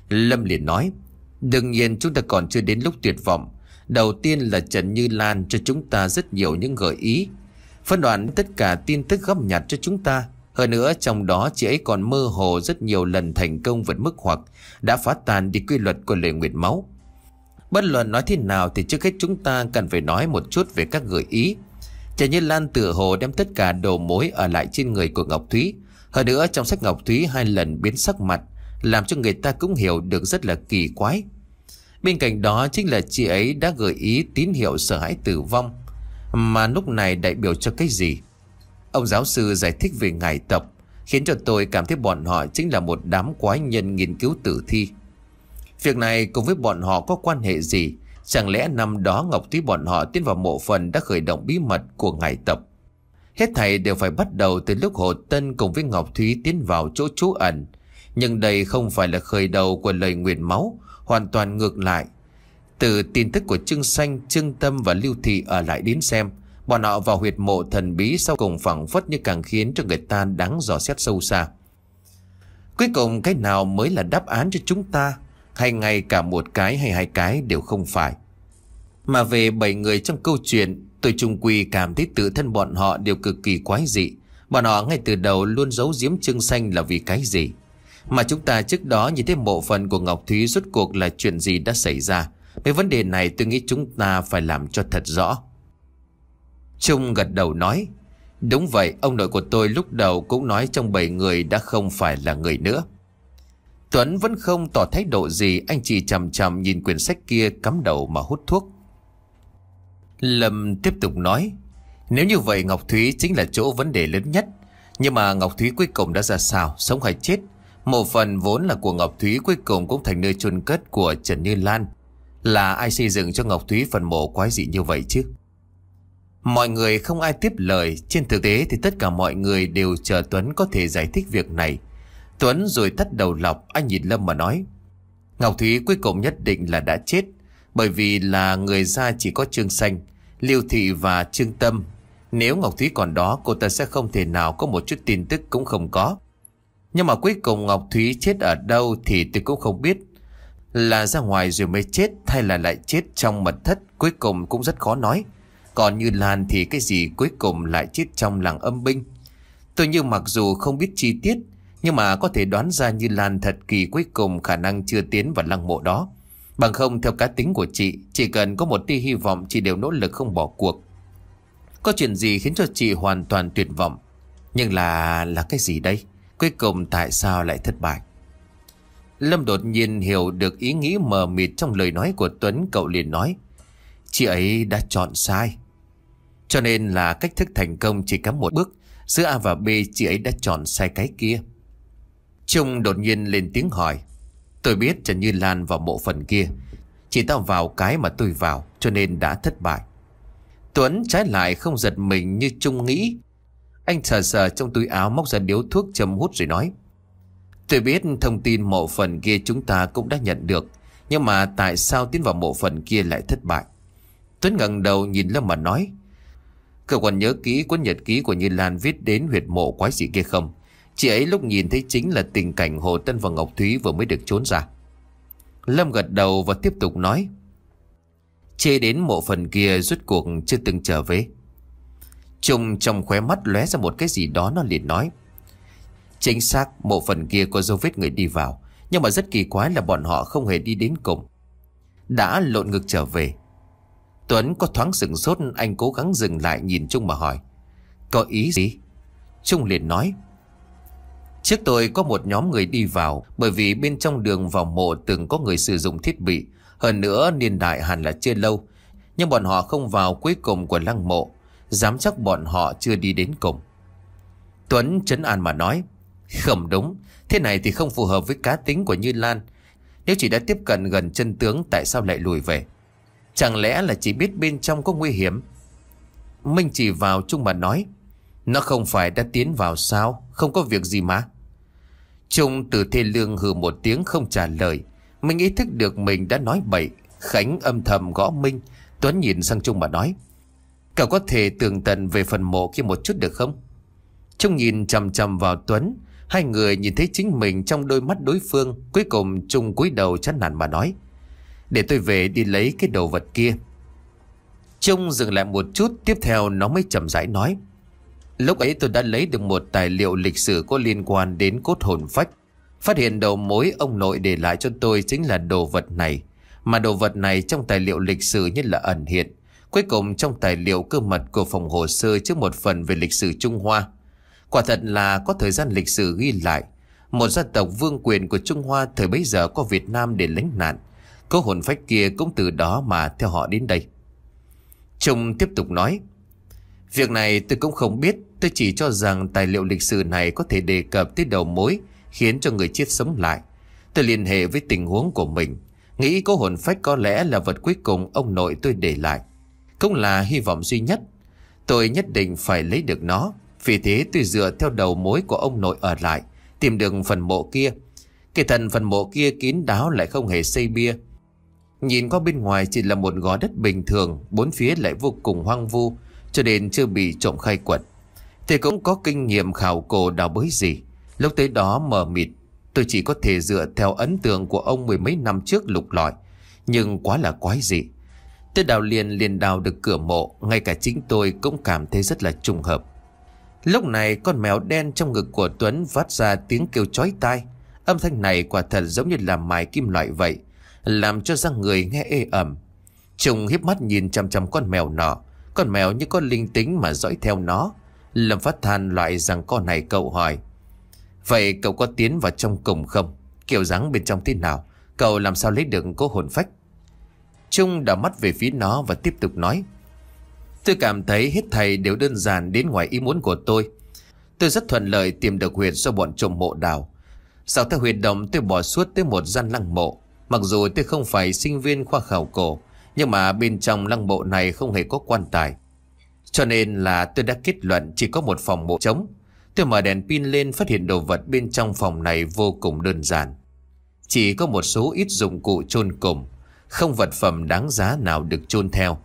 Lâm liền nói: Đương nhiên chúng ta còn chưa đến lúc tuyệt vọng. Đầu tiên là Trần Như Lan cho chúng ta rất nhiều những gợi ý, phân đoạn tất cả tin tức góp nhặt cho chúng ta. Hơn nữa trong đó chị ấy còn mơ hồ rất nhiều lần thành công vượt mức hoặc đã phá tan đi quy luật của lời nguyệt máu. Bất luận nói thế nào thì trước hết chúng ta cần phải nói một chút về các gợi ý. Trần Như Lan tựa hồ đem tất cả đầu mối ở lại trên người của Ngọc Thúy. Hơn nữa trong sách Ngọc Thúy hai lần biến sắc mặt, làm cho người ta cũng hiểu được rất là kỳ quái. Bên cạnh đó chính là chị ấy đã gợi ý tín hiệu sợ hãi tử vong, mà lúc này đại biểu cho cái gì? Ông giáo sư giải thích về ngài tộc, khiến cho tôi cảm thấy bọn họ chính là một đám quái nhân nghiên cứu tử thi. Việc này cùng với bọn họ có quan hệ gì? Chẳng lẽ năm đó Ngọc Thúy bọn họ tiến vào mộ phần đã khởi động bí mật của ngài tộc? Hết thảy đều phải bắt đầu từ lúc Hồ Tân cùng với Ngọc Thúy tiến vào chỗ trú ẩn. Nhưng đây không phải là khởi đầu của lời nguyền máu, hoàn toàn ngược lại. Từ tin tức của Trương Xanh, Trương Tâm và Lưu Thị ở lại đến xem, bọn họ vào huyệt mộ thần bí sau cùng phảng phất như càng khiến cho người ta đáng dò xét sâu xa. Cuối cùng cái nào mới là đáp án cho chúng ta? Hay ngay cả một cái hay hai cái đều không phải. Mà về bảy người trong câu chuyện, tôi chung quy cảm thấy tự thân bọn họ đều cực kỳ quái dị. Bọn họ ngay từ đầu luôn giấu giếm Trương Xanh là vì cái gì? Mà chúng ta trước đó nhìn thấy mộ phần của Ngọc Thúy rốt cuộc là chuyện gì đã xảy ra? Về vấn đề này tôi nghĩ chúng ta phải làm cho thật rõ. Trung gật đầu nói: Đúng vậy, ông nội của tôi lúc đầu cũng nói trong bảy người đã không phải là người nữa. Tuấn vẫn không tỏ thái độ gì, anh chỉ chằm chằm nhìn quyển sách kia cắm đầu mà hút thuốc. Lâm tiếp tục nói: Nếu như vậy Ngọc Thúy chính là chỗ vấn đề lớn nhất. Nhưng mà Ngọc Thúy cuối cùng đã ra sao, sống hay chết? Mộ phần vốn là của Ngọc Thúy cuối cùng cũng thành nơi chôn cất của Trần Như Lan. Là ai xây dựng cho Ngọc Thúy phần mộ quái dị như vậy chứ? Mọi người không ai tiếp lời. Trên thực tế thì tất cả mọi người đều chờ Tuấn có thể giải thích việc này. Tuấn rồi tắt đầu lọc, anh nhìn Lâm mà nói: Ngọc Thúy cuối cùng nhất định là đã chết. Bởi vì là người ra chỉ có Trương Xanh, Lưu Thị và Trương Tâm. Nếu Ngọc Thúy còn đó, cô ta sẽ không thể nào có một chút tin tức cũng không có. Nhưng mà cuối cùng Ngọc Thúy chết ở đâu thì tôi cũng không biết. Là ra ngoài rồi mới chết hay là lại chết trong mật thất, cuối cùng cũng rất khó nói. Còn Như Lan thì cái gì cuối cùng lại chết trong làng âm binh. Tôi như mặc dù không biết chi tiết, nhưng mà có thể đoán ra Như Lan thật kỳ cuối cùng khả năng chưa tiến vào lăng mộ đó. Bằng không theo cá tính của chị, chỉ cần có một tia hy vọng chị đều nỗ lực không bỏ cuộc. Có chuyện gì khiến cho chị hoàn toàn tuyệt vọng? Nhưng là... là cái gì đây? Cuối cùng tại sao lại thất bại? Lâm đột nhiên hiểu được ý nghĩ mờ mịt trong lời nói của Tuấn. Cậu liền nói: Chị ấy đã chọn sai. Cho nên là cách thức thành công chỉ kém một bước. Giữa A và B chị ấy đã chọn sai cái kia. Trung đột nhiên lên tiếng hỏi: Tôi biết Trần Như Lan vào mộ phần kia, chỉ tao vào cái mà tôi vào, cho nên đã thất bại. Tuấn trái lại không giật mình như Trung nghĩ. Anh sờ sờ trong túi áo móc ra điếu thuốc châm hút rồi nói: Tôi biết thông tin mộ phần kia chúng ta cũng đã nhận được, nhưng mà tại sao tiến vào mộ phần kia lại thất bại? Tuấn ngẩng đầu nhìn Lâm mà nói: Cậu còn nhớ kỹ cuốn nhật ký của Như Lan viết đến huyệt mộ quái dị kia không? Chị ấy lúc nhìn thấy chính là tình cảnh Hồ Tân và Ngọc Thúy vừa mới được trốn ra. Lâm gật đầu và tiếp tục nói: Chê đến mộ phần kia rốt cuộc chưa từng trở về. Trung trong khóe mắt lóe ra một cái gì đó, nó liền nói: Chính xác, mộ phần kia có dấu vết người đi vào, nhưng mà rất kỳ quái là bọn họ không hề đi đến cùng, đã lộn ngược trở về. Tuấn có thoáng sửng sốt, anh cố gắng dừng lại nhìn Trung mà hỏi: Có ý gì? Trung liền nói: Trước tôi có một nhóm người đi vào, bởi vì bên trong đường vào mộ từng có người sử dụng thiết bị, hơn nữa niên đại hẳn là chưa lâu, nhưng bọn họ không vào cuối cùng của lăng mộ, dám chắc bọn họ chưa đi đến cùng. Tuấn trấn an mà nói: Không đúng, thế này thì không phù hợp với cá tính của Như Lan. Nếu chị đã tiếp cận gần chân tướng, tại sao lại lùi về? Chẳng lẽ là chỉ biết bên trong có nguy hiểm? Minh chỉ vào Trung mà nói: Nó không phải đã tiến vào sao? Không có việc gì mà. Trung từ thê lương hừ một tiếng không trả lời. Minh ý thức được mình đã nói bậy. Khánh âm thầm gõ Minh. Tuấn nhìn sang Trung mà nói: Cậu có thể tường tận về phần mộ kia một chút được không? Trung nhìn chằm chằm vào Tuấn. Hai người nhìn thấy chính mình trong đôi mắt đối phương. Cuối cùng Trung cúi đầu chán nản mà nói: "Để tôi về đi lấy cái đồ vật kia." Trung dừng lại một chút, tiếp theo nó mới chậm rãi nói: "Lúc ấy tôi đã lấy được một tài liệu lịch sử có liên quan đến cốt hồn phách. Phát hiện đầu mối ông nội để lại cho tôi chính là đồ vật này. Mà đồ vật này trong tài liệu lịch sử như là ẩn hiện. Cuối cùng trong tài liệu cơ mật của phòng hồ sơ chứa một phần về lịch sử Trung Hoa. Quả thật là có thời gian lịch sử ghi lại. Một gia tộc vương quyền của Trung Hoa thời bấy giờ có Việt Nam để lánh nạn. Cốt hồn phách kia cũng từ đó mà theo họ đến đây." Trung tiếp tục nói: "Việc này tôi cũng không biết. Tôi chỉ cho rằng tài liệu lịch sử này có thể đề cập tới đầu mối khiến cho người chết sống lại. Tôi liên hệ với tình huống của mình, nghĩ cốt hồn phách có lẽ là vật cuối cùng ông nội tôi để lại, cũng là hy vọng duy nhất. Tôi nhất định phải lấy được nó. Vì thế tôi dựa theo đầu mối của ông nội ở lại, tìm được phần mộ kia. Cái thần phần mộ kia kín đáo lại không hề xây bia. Nhìn qua bên ngoài chỉ là một gò đất bình thường, bốn phía lại vô cùng hoang vu, cho nên chưa bị trộm khai quật. Thì cũng có kinh nghiệm khảo cổ đào bới gì. Lúc tới đó mờ mịt, tôi chỉ có thể dựa theo ấn tượng của ông mười mấy năm trước lục lọi. Nhưng quá là quái dị. Tôi đào liền liền đào được cửa mộ, ngay cả chính tôi cũng cảm thấy rất là trùng hợp." Lúc này con mèo đen trong ngực của Tuấn phát ra tiếng kêu chói tai. Âm thanh này quả thật giống như là mài kim loại vậy, làm cho răng người nghe ê ẩm. Trung hiếp mắt nhìn chằm chằm con mèo nọ. Con mèo như có linh tính mà dõi theo nó. Lâm Phát than loại rằng con này cậu hỏi: "Vậy cậu có tiến vào trong cùng không? Kiểu dáng bên trong thế nào? Cậu làm sao lấy được cỗ hồn phách?" Trung đảo mắt về phía nó và tiếp tục nói: "Tôi cảm thấy hết thảy đều đơn giản đến ngoài ý muốn của tôi. Tôi rất thuận lợi tìm được huyệt do bọn trộm mộ đào. Sau theo huyệt động tôi bỏ suốt tới một gian lăng mộ. Mặc dù tôi không phải sinh viên khoa khảo cổ, nhưng mà bên trong lăng mộ này không hề có quan tài. Cho nên là tôi đã kết luận chỉ có một phòng mộ trống. Tôi mở đèn pin lên phát hiện đồ vật bên trong phòng này vô cùng đơn giản. Chỉ có một số ít dụng cụ chôn cùng, không vật phẩm đáng giá nào được chôn theo.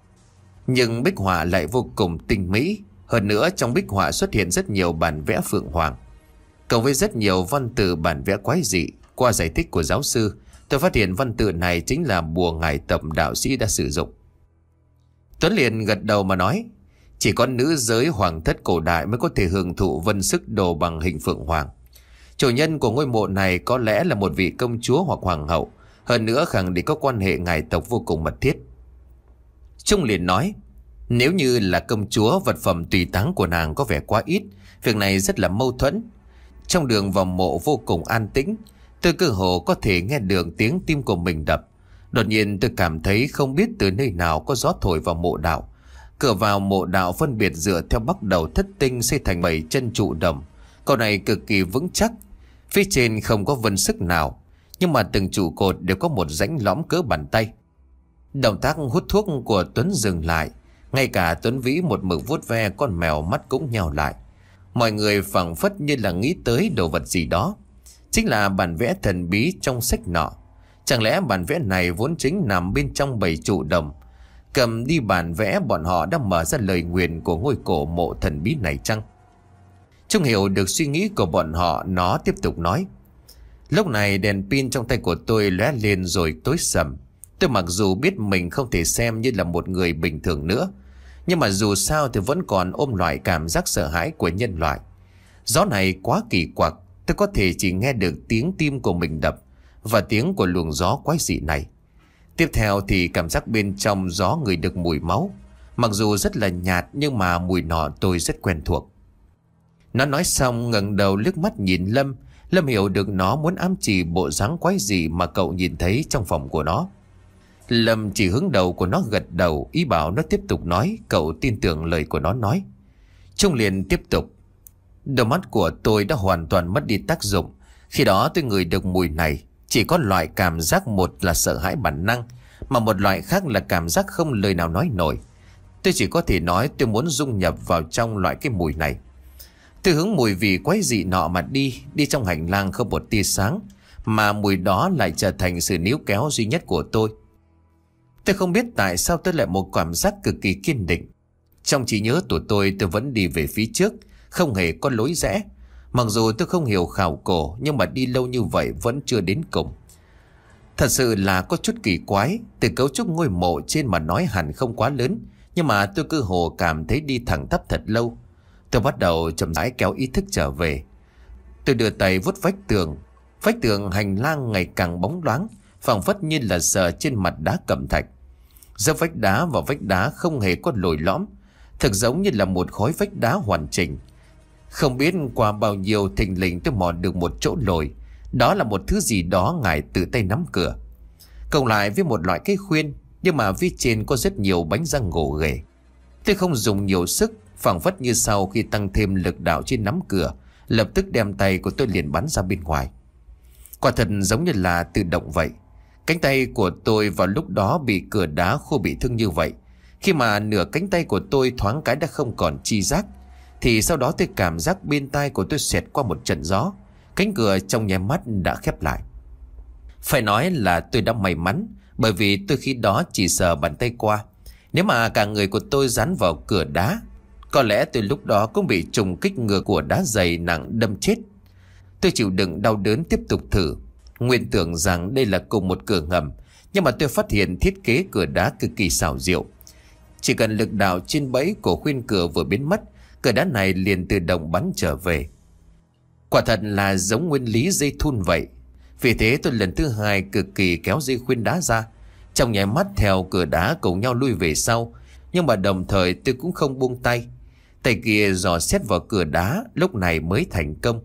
Nhưng bích họa lại vô cùng tinh mỹ. Hơn nữa trong bích họa xuất hiện rất nhiều bản vẽ phượng hoàng, cộng với rất nhiều văn tự bản vẽ quái dị. Qua giải thích của giáo sư, tôi phát hiện văn tự này chính là bùa ngải tập đạo sĩ đã sử dụng." Tuấn liền gật đầu mà nói: "Chỉ có nữ giới hoàng thất cổ đại mới có thể hưởng thụ vân sức đồ bằng hình phượng hoàng. Chủ nhân của ngôi mộ này có lẽ là một vị công chúa hoặc hoàng hậu. Hơn nữa khẳng định có quan hệ ngải tộc vô cùng mật thiết." Trung liền nói: "Nếu như là công chúa, vật phẩm tùy táng của nàng có vẻ quá ít. Việc này rất là mâu thuẫn. Trong đường vào mộ vô cùng an tĩnh, tôi cơ hồ có thể nghe được tiếng tim của mình đập. Đột nhiên tôi cảm thấy không biết từ nơi nào có gió thổi vào mộ đạo. Cửa vào mộ đạo phân biệt dựa theo bắc đầu thất tinh xây thành bảy chân trụ đồng. Cầu này cực kỳ vững chắc. Phía trên không có vân sức nào, nhưng mà từng trụ cột đều có một rãnh lõm cỡ bàn tay." Động tác hút thuốc của Tuấn dừng lại. Ngay cả Tuấn Vĩ một mực vuốt ve con mèo mắt cũng nheo lại. Mọi người phảng phất như là nghĩ tới đồ vật gì đó. Chính là bản vẽ thần bí trong sách nọ. Chẳng lẽ bản vẽ này vốn chính nằm bên trong bảy trụ đồng? Cầm đi bản vẽ bọn họ đã mở ra lời nguyền của ngôi cổ mộ thần bí này chăng? Trung hiểu được suy nghĩ của bọn họ, nó tiếp tục nói: "Lúc này đèn pin trong tay của tôi lóe lên rồi tối sầm. Tôi mặc dù biết mình không thể xem như là một người bình thường nữa, nhưng mà dù sao thì vẫn còn ôm loại cảm giác sợ hãi của nhân loại. Gió này quá kỳ quặc, tôi có thể chỉ nghe được tiếng tim của mình đập và tiếng của luồng gió quái dị này. Tiếp theo thì cảm giác bên trong gió ngửi được mùi máu. Mặc dù rất là nhạt nhưng mà mùi nọ tôi rất quen thuộc." Nó nói xong ngẩng đầu liếc mắt nhìn Lâm. Lâm hiểu được nó muốn ám chỉ bộ dáng quái dị mà cậu nhìn thấy trong phòng của nó. Lâm chỉ hướng đầu của nó gật đầu, ý bảo nó tiếp tục nói. Cậu tin tưởng lời của nó nói. Trung liền tiếp tục: "Đôi mắt của tôi đã hoàn toàn mất đi tác dụng. Khi đó tôi ngửi được mùi này, chỉ có loại cảm giác, một là sợ hãi bản năng, mà một loại khác là cảm giác không lời nào nói nổi. Tôi chỉ có thể nói tôi muốn dung nhập vào trong loại cái mùi này. Tôi hướng mùi vị quái dị nọ mà đi. Đi trong hành lang không một tia sáng, mà mùi đó lại trở thành sự níu kéo duy nhất của tôi. Tôi không biết tại sao tôi lại một cảm giác cực kỳ kiên định. Trong trí nhớ của tôi tôi vẫn đi về phía trước, không hề có lối rẽ. Mặc dù tôi không hiểu khảo cổ, nhưng mà đi lâu như vậy vẫn chưa đến cùng. Thật sự là có chút kỳ quái. Từ cấu trúc ngôi mộ trên mà nói hẳn không quá lớn, nhưng mà tôi cứ hồ cảm thấy đi thẳng tắp thật lâu. Tôi bắt đầu chậm rãi kéo ý thức trở về. Tôi đưa tay vuốt vách tường. Vách tường hành lang ngày càng bóng loáng, phảng phất như là sờ trên mặt đá cẩm thạch. Giữa vách đá và vách đá không hề có lồi lõm, thực giống như là một khối vách đá hoàn chỉnh. Không biết qua bao nhiêu thình lình tôi mò được một chỗ lồi. Đó là một thứ gì đó ngài tự tay nắm cửa. Cộng lại với một loại cây khuyên, nhưng mà phía trên có rất nhiều bánh răng gỗ ghề. Tôi không dùng nhiều sức, phảng phất như sau khi tăng thêm lực đạo trên nắm cửa, lập tức đem tay của tôi liền bắn ra bên ngoài. Quả thật giống như là tự động vậy. Cánh tay của tôi vào lúc đó bị cửa đá khô bị thương như vậy. Khi mà nửa cánh tay của tôi thoáng cái đã không còn chi giác, thì sau đó tôi cảm giác bên tai của tôi xẹt qua một trận gió. Cánh cửa trong nháy mắt đã khép lại. Phải nói là tôi đã may mắn, bởi vì tôi khi đó chỉ sờ bàn tay qua. Nếu mà cả người của tôi dán vào cửa đá, có lẽ tôi lúc đó cũng bị trùng kích ngược của đá dày nặng đâm chết. Tôi chịu đựng đau đớn tiếp tục thử. Nguyên tưởng rằng đây là cùng một cửa ngầm, nhưng mà tôi phát hiện thiết kế cửa đá cực kỳ xảo diệu. Chỉ cần lực đạo trên bẫy của khuyên cửa vừa biến mất, cửa đá này liền tự động bắn trở về. Quả thật là giống nguyên lý dây thun vậy. Vì thế tôi lần thứ hai cực kỳ kéo dây khuyên đá ra. Trong nháy mắt theo cửa đá cùng nhau lui về sau, nhưng mà đồng thời tôi cũng không buông tay. Tay kia dò xét vào cửa đá, lúc này mới thành công.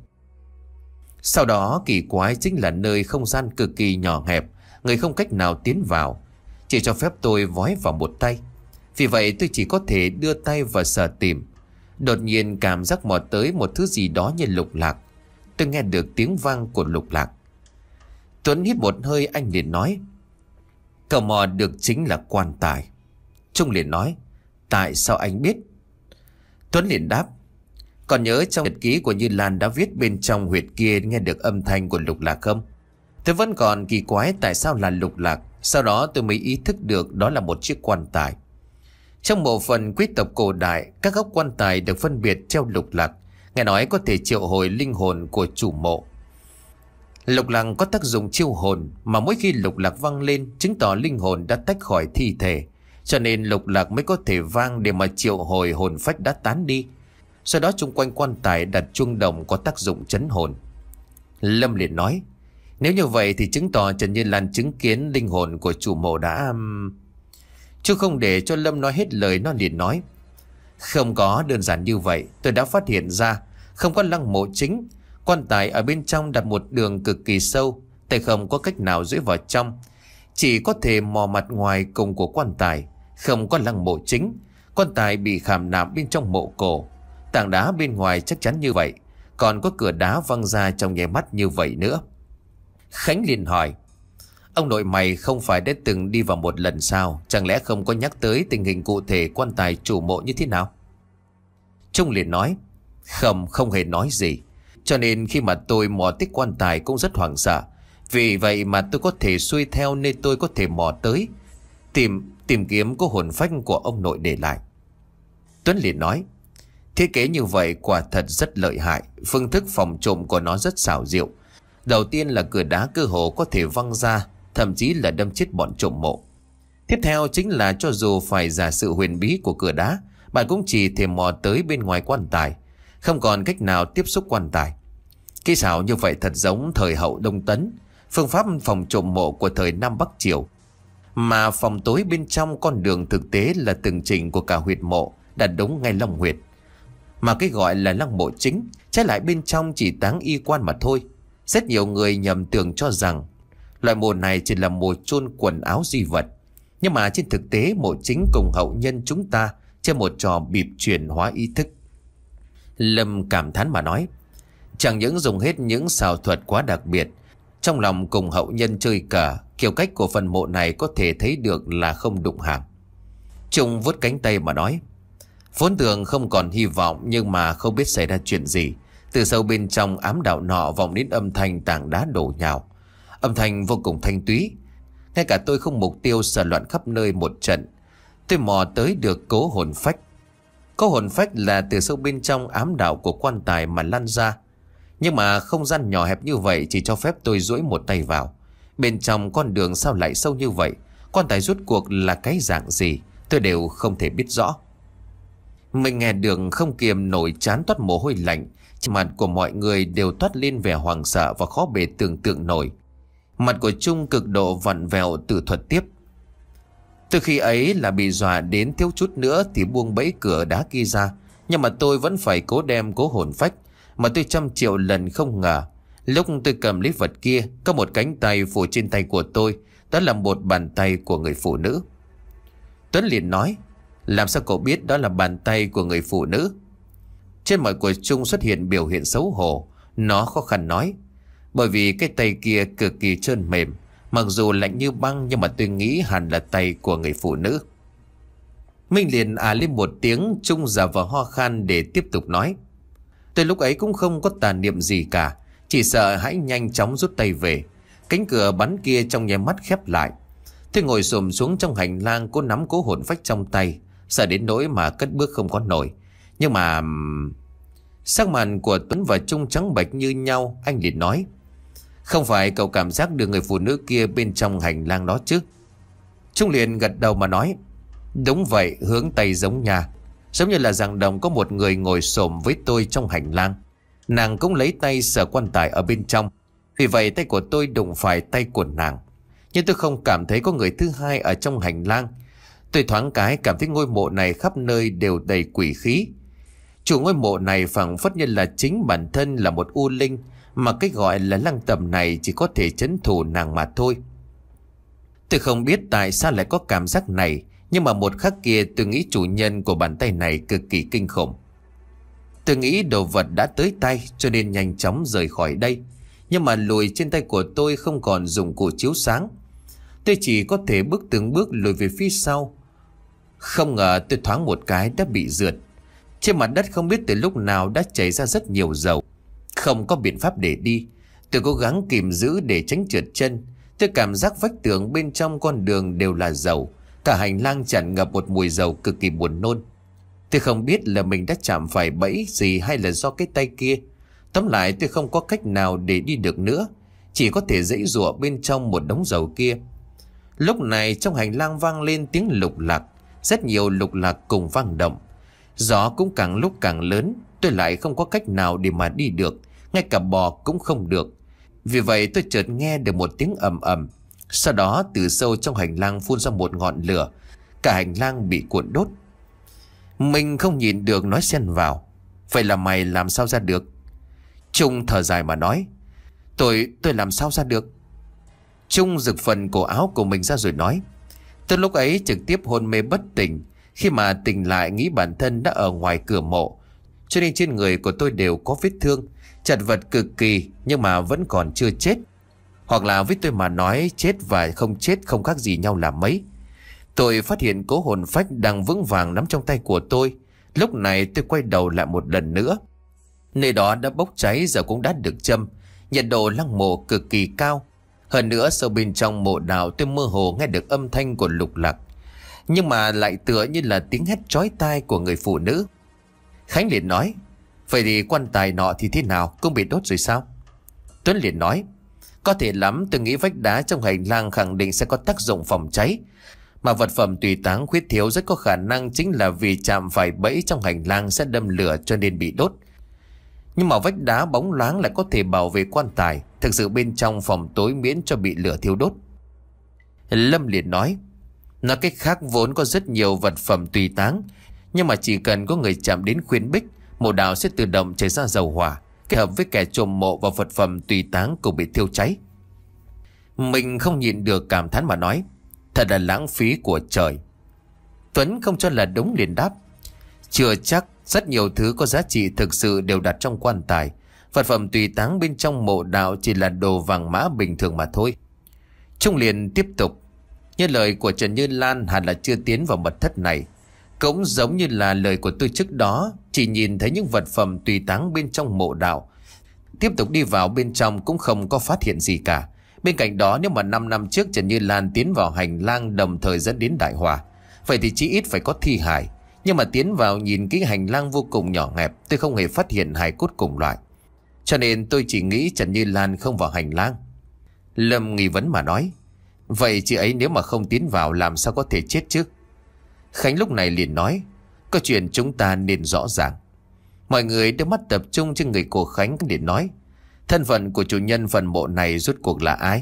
Sau đó kỳ quái chính là nơi không gian cực kỳ nhỏ hẹp, người không cách nào tiến vào, chỉ cho phép tôi vói vào một tay. Vì vậy tôi chỉ có thể đưa tay vào sờ tìm. Đột nhiên cảm giác mò tới một thứ gì đó như lục lạc. Tôi nghe được tiếng vang của lục lạc. Tuấn hít một hơi, anh liền nói: cậu mò được chính là quan tài. Trung liền nói: tại sao anh biết? Tuấn liền đáp: còn nhớ trong nhật ký của Như Lan đã viết bên trong huyệt kia nghe được âm thanh của lục lạc không? Tôi vẫn còn kỳ quái tại sao là lục lạc. Sau đó tôi mới ý thức được đó là một chiếc quan tài. Trong bộ phận quý tộc cổ đại, các góc quan tài được phân biệt treo lục lạc, nghe nói có thể triệu hồi linh hồn của chủ mộ. Lục lạc có tác dụng chiêu hồn, mà mỗi khi lục lạc vang lên chứng tỏ linh hồn đã tách khỏi thi thể, cho nên lục lạc mới có thể vang để mà triệu hồi hồn phách đã tán đi. Sau đó chung quanh quan tài đặt chuông đồng có tác dụng trấn hồn. Lâm liền nói: nếu như vậy thì chứng tỏ Trần Như Lan chứng kiến linh hồn của chủ mộ đã... Chứ không để cho Lâm nói hết lời, nó liền nói: không có đơn giản như vậy. Tôi đã phát hiện ra không có lăng mộ chính. Quan tài ở bên trong đặt một đường cực kỳ sâu, tay không có cách nào duỗi vào trong, chỉ có thể mò mặt ngoài cùng của quan tài. Không có lăng mộ chính, quan tài bị khảm nạm bên trong mộ cổ. Tảng đá bên ngoài chắc chắn như vậy, còn có cửa đá văng ra trong nháy mắt như vậy nữa. Khánh liền hỏi: ông nội mày không phải đã từng đi vào một lần sao? Chẳng lẽ không có nhắc tới tình hình cụ thể quan tài chủ mộ như thế nào? Trung liền nói: không, không hề nói gì. Cho nên khi mà tôi mò tích quan tài cũng rất hoảng sợ. Vì vậy mà tôi có thể xuôi theo nên tôi có thể mò tới Tìm tìm kiếm có hồn phách của ông nội để lại. Tuấn liền nói: thiết kế như vậy quả thật rất lợi hại. Phương thức phòng trộm của nó rất xảo diệu. Đầu tiên là cửa đá cơ hồ có thể văng ra, thậm chí là đâm chết bọn trộm mộ. Tiếp theo chính là cho dù phải giả sự huyền bí của cửa đá, bạn cũng chỉ thể mò tới bên ngoài quan tài, không còn cách nào tiếp xúc quan tài. Kỹ xảo như vậy thật giống thời hậu Đông Tấn, phương pháp phòng trộm mộ của thời Nam Bắc Triều. Mà phòng tối bên trong con đường thực tế là tường trình của cả huyệt mộ đặt đúng ngay lòng huyệt. Mà cái gọi là lăng mộ chính, trái lại bên trong chỉ táng y quan mà thôi. Rất nhiều người nhầm tưởng cho rằng loại mộ này chỉ là mộ chôn quần áo di vật. Nhưng mà trên thực tế mộ chính cùng hậu nhân chúng ta chơi một trò bịp chuyển hóa ý thức. Lâm cảm thán mà nói: chẳng những dùng hết những xảo thuật quá đặc biệt, trong lòng cùng hậu nhân chơi cả, kiểu cách của phần mộ này có thể thấy được là không đụng hàng. Trung vuốt cánh tay mà nói: vốn tưởng không còn hy vọng, nhưng mà không biết xảy ra chuyện gì. Từ sâu bên trong ám đạo nọ vọng đến âm thanh tảng đá đổ nhào. Âm thanh vô cùng thanh túy, ngay cả tôi không mục tiêu sờ loạn khắp nơi một trận, tôi mò tới được cố hồn phách. Cố hồn phách là từ sâu bên trong ám đạo của quan tài mà lan ra. Nhưng mà không gian nhỏ hẹp như vậy chỉ cho phép tôi duỗi một tay vào. Bên trong con đường sao lại sâu như vậy? Quan tài rốt cuộc là cái dạng gì? Tôi đều không thể biết rõ. Mình nghe đường không kiềm nổi chán toát mồ hôi lạnh. Trên mặt của mọi người đều toát lên vẻ hoảng sợ và khó bề tưởng tượng nổi. Mặt của Trung cực độ vặn vẹo tự thuật tiếp. Từ khi ấy là bị dọa đến thiếu chút nữa thì buông bẫy cửa đá kia ra. Nhưng mà tôi vẫn phải cố đem cố hồn phách. Mà tôi trăm triệu lần không ngờ, lúc tôi cầm lấy vật kia, có một cánh tay phủ trên tay của tôi. Đó là một bàn tay của người phụ nữ. Tuấn liền nói, làm sao cậu biết đó là bàn tay của người phụ nữ? Trên mặt của Trung xuất hiện biểu hiện xấu hổ. Nó khó khăn nói, bởi vì cái tay kia cực kỳ trơn mềm. Mặc dù lạnh như băng nhưng mà tôi nghĩ hẳn là tay của người phụ nữ. Minh liền à lên một tiếng. Trung giả vờ ho khan để tiếp tục nói, tôi lúc ấy cũng không có tà niệm gì cả, chỉ sợ hãy nhanh chóng rút tay về. Cánh cửa bắn kia trong nháy mắt khép lại. Tôi ngồi xổm xuống trong hành lang, cố nắm cố hồn phách trong tay, sợ đến nỗi mà cất bước không có nổi. Nhưng mà sắc mặt của Tuấn và Trung trắng bệch như nhau. Anh liền nói, không phải cậu cảm giác được người phụ nữ kia bên trong hành lang đó chứ? Trung liền gật đầu mà nói, đúng vậy, hướng tay giống nhà. Giống như là rằng đồng có một người ngồi xổm với tôi trong hành lang. Nàng cũng lấy tay sờ quan tài ở bên trong. Vì vậy tay của tôi đụng phải tay của nàng. Nhưng tôi không cảm thấy có người thứ hai ở trong hành lang. Tôi thoáng cái cảm thấy ngôi mộ này khắp nơi đều đầy quỷ khí. Chủ ngôi mộ này phảng phất như là chính bản thân là một u linh, mà cái gọi là lăng tẩm này chỉ có thể trấn thủ nàng mà thôi. Tôi không biết tại sao lại có cảm giác này, nhưng mà một khắc kia tôi nghĩ chủ nhân của bàn tay này cực kỳ kinh khủng. Tôi nghĩ đồ vật đã tới tay cho nên nhanh chóng rời khỏi đây. Nhưng mà lùi trên tay của tôi không còn dụng cụ chiếu sáng. Tôi chỉ có thể bước từng bước lùi về phía sau. Không ngờ tôi thoáng một cái đã bị rượt. Trên mặt đất không biết từ lúc nào đã chảy ra rất nhiều dầu. Không có biện pháp để đi. Tôi cố gắng kìm giữ để tránh trượt chân. Tôi cảm giác vách tường bên trong con đường đều là dầu. Cả hành lang tràn ngập một mùi dầu cực kỳ buồn nôn. Tôi không biết là mình đã chạm phải bẫy gì hay là do cái tay kia. Tóm lại tôi không có cách nào để đi được nữa. Chỉ có thể giãy giụa bên trong một đống dầu kia. Lúc này trong hành lang vang lên tiếng lục lạc. Rất nhiều lục lạc cùng vang động. Gió cũng càng lúc càng lớn. Tôi lại không có cách nào để mà đi được. Ngay cả bò cũng không được. Vì vậy tôi chợt nghe được một tiếng ầm ầm. Sau đó từ sâu trong hành lang phun ra một ngọn lửa. Cả hành lang bị cuộn đốt. Mình không nhìn được nói xen vào, vậy là mày làm sao ra được? Trung thở dài mà nói, Tôi, tôi làm sao ra được? Trung giật phần cổ áo của mình ra rồi nói, tôi lúc ấy trực tiếp hôn mê bất tỉnh. Khi mà tỉnh lại nghĩ bản thân đã ở ngoài cửa mộ, cho nên trên người của tôi đều có vết thương, chật vật cực kỳ, nhưng mà vẫn còn chưa chết. Hoặc là với tôi mà nói, chết và không chết không khác gì nhau là mấy. Tôi phát hiện cố hồn phách đang vững vàng nắm trong tay của tôi. Lúc này tôi quay đầu lại một lần nữa. Nơi đó đã bốc cháy, giờ cũng đã được châm. Nhiệt độ lăng mộ cực kỳ cao. Hơn nữa sâu bên trong mộ đạo tôi mơ hồ nghe được âm thanh của lục lạc, nhưng mà lại tựa như là tiếng hét chói tai của người phụ nữ. Khánh liền nói, vậy thì quan tài nọ thì thế nào, cũng bị đốt rồi sao? Tuấn liền nói, có thể lắm, tôi nghĩ vách đá trong hành lang khẳng định sẽ có tác dụng phòng cháy. Mà vật phẩm tùy táng khuyết thiếu rất có khả năng chính là vì chạm phải bẫy trong hành lang sẽ đâm lửa cho nên bị đốt. Nhưng mà vách đá bóng loáng lại có thể bảo vệ quan tài. Thực sự bên trong phòng tối miễn cho bị lửa thiêu đốt. Lâm liền nói, nói cách khác vốn có rất nhiều vật phẩm tùy táng, nhưng mà chỉ cần có người chạm đến khuyên bích, mộ đạo sẽ tự động chảy ra dầu hỏa, kết hợp với kẻ trộm mộ và vật phẩm tùy táng cũng bị thiêu cháy. Mình không nhịn được cảm thán mà nói, thật là lãng phí của trời. Tuấn không cho là đúng liền đáp, chưa chắc, rất nhiều thứ có giá trị thực sự đều đặt trong quan tài. Vật phẩm tùy táng bên trong mộ đạo chỉ là đồ vàng mã bình thường mà thôi. Trung liền tiếp tục, như lời của Trần Như Lan hẳn là chưa tiến vào mật thất này. Cũng giống như là lời của tôi trước đó, chỉ nhìn thấy những vật phẩm tùy táng bên trong mộ đạo. Tiếp tục đi vào bên trong cũng không có phát hiện gì cả. Bên cạnh đó nếu mà năm năm trước Trần Như Lan tiến vào hành lang đồng thời dẫn đến đại hỏa, vậy thì chỉ ít phải có thi hài. Nhưng mà tiến vào nhìn cái hành lang vô cùng nhỏ hẹp, tôi không hề phát hiện hài cốt cùng loại. Cho nên tôi chỉ nghĩ Trần Như Lan không vào hành lang. Lâm nghi vấn mà nói. Vậy chị ấy nếu mà không tiến vào làm sao có thể chết chứ? Khánh lúc này liền nói. Có chuyện chúng ta nên rõ ràng. Mọi người đưa mắt tập trung trên người của Khánh để nói. Thân phận của chủ nhân phần mộ này rốt cuộc là ai?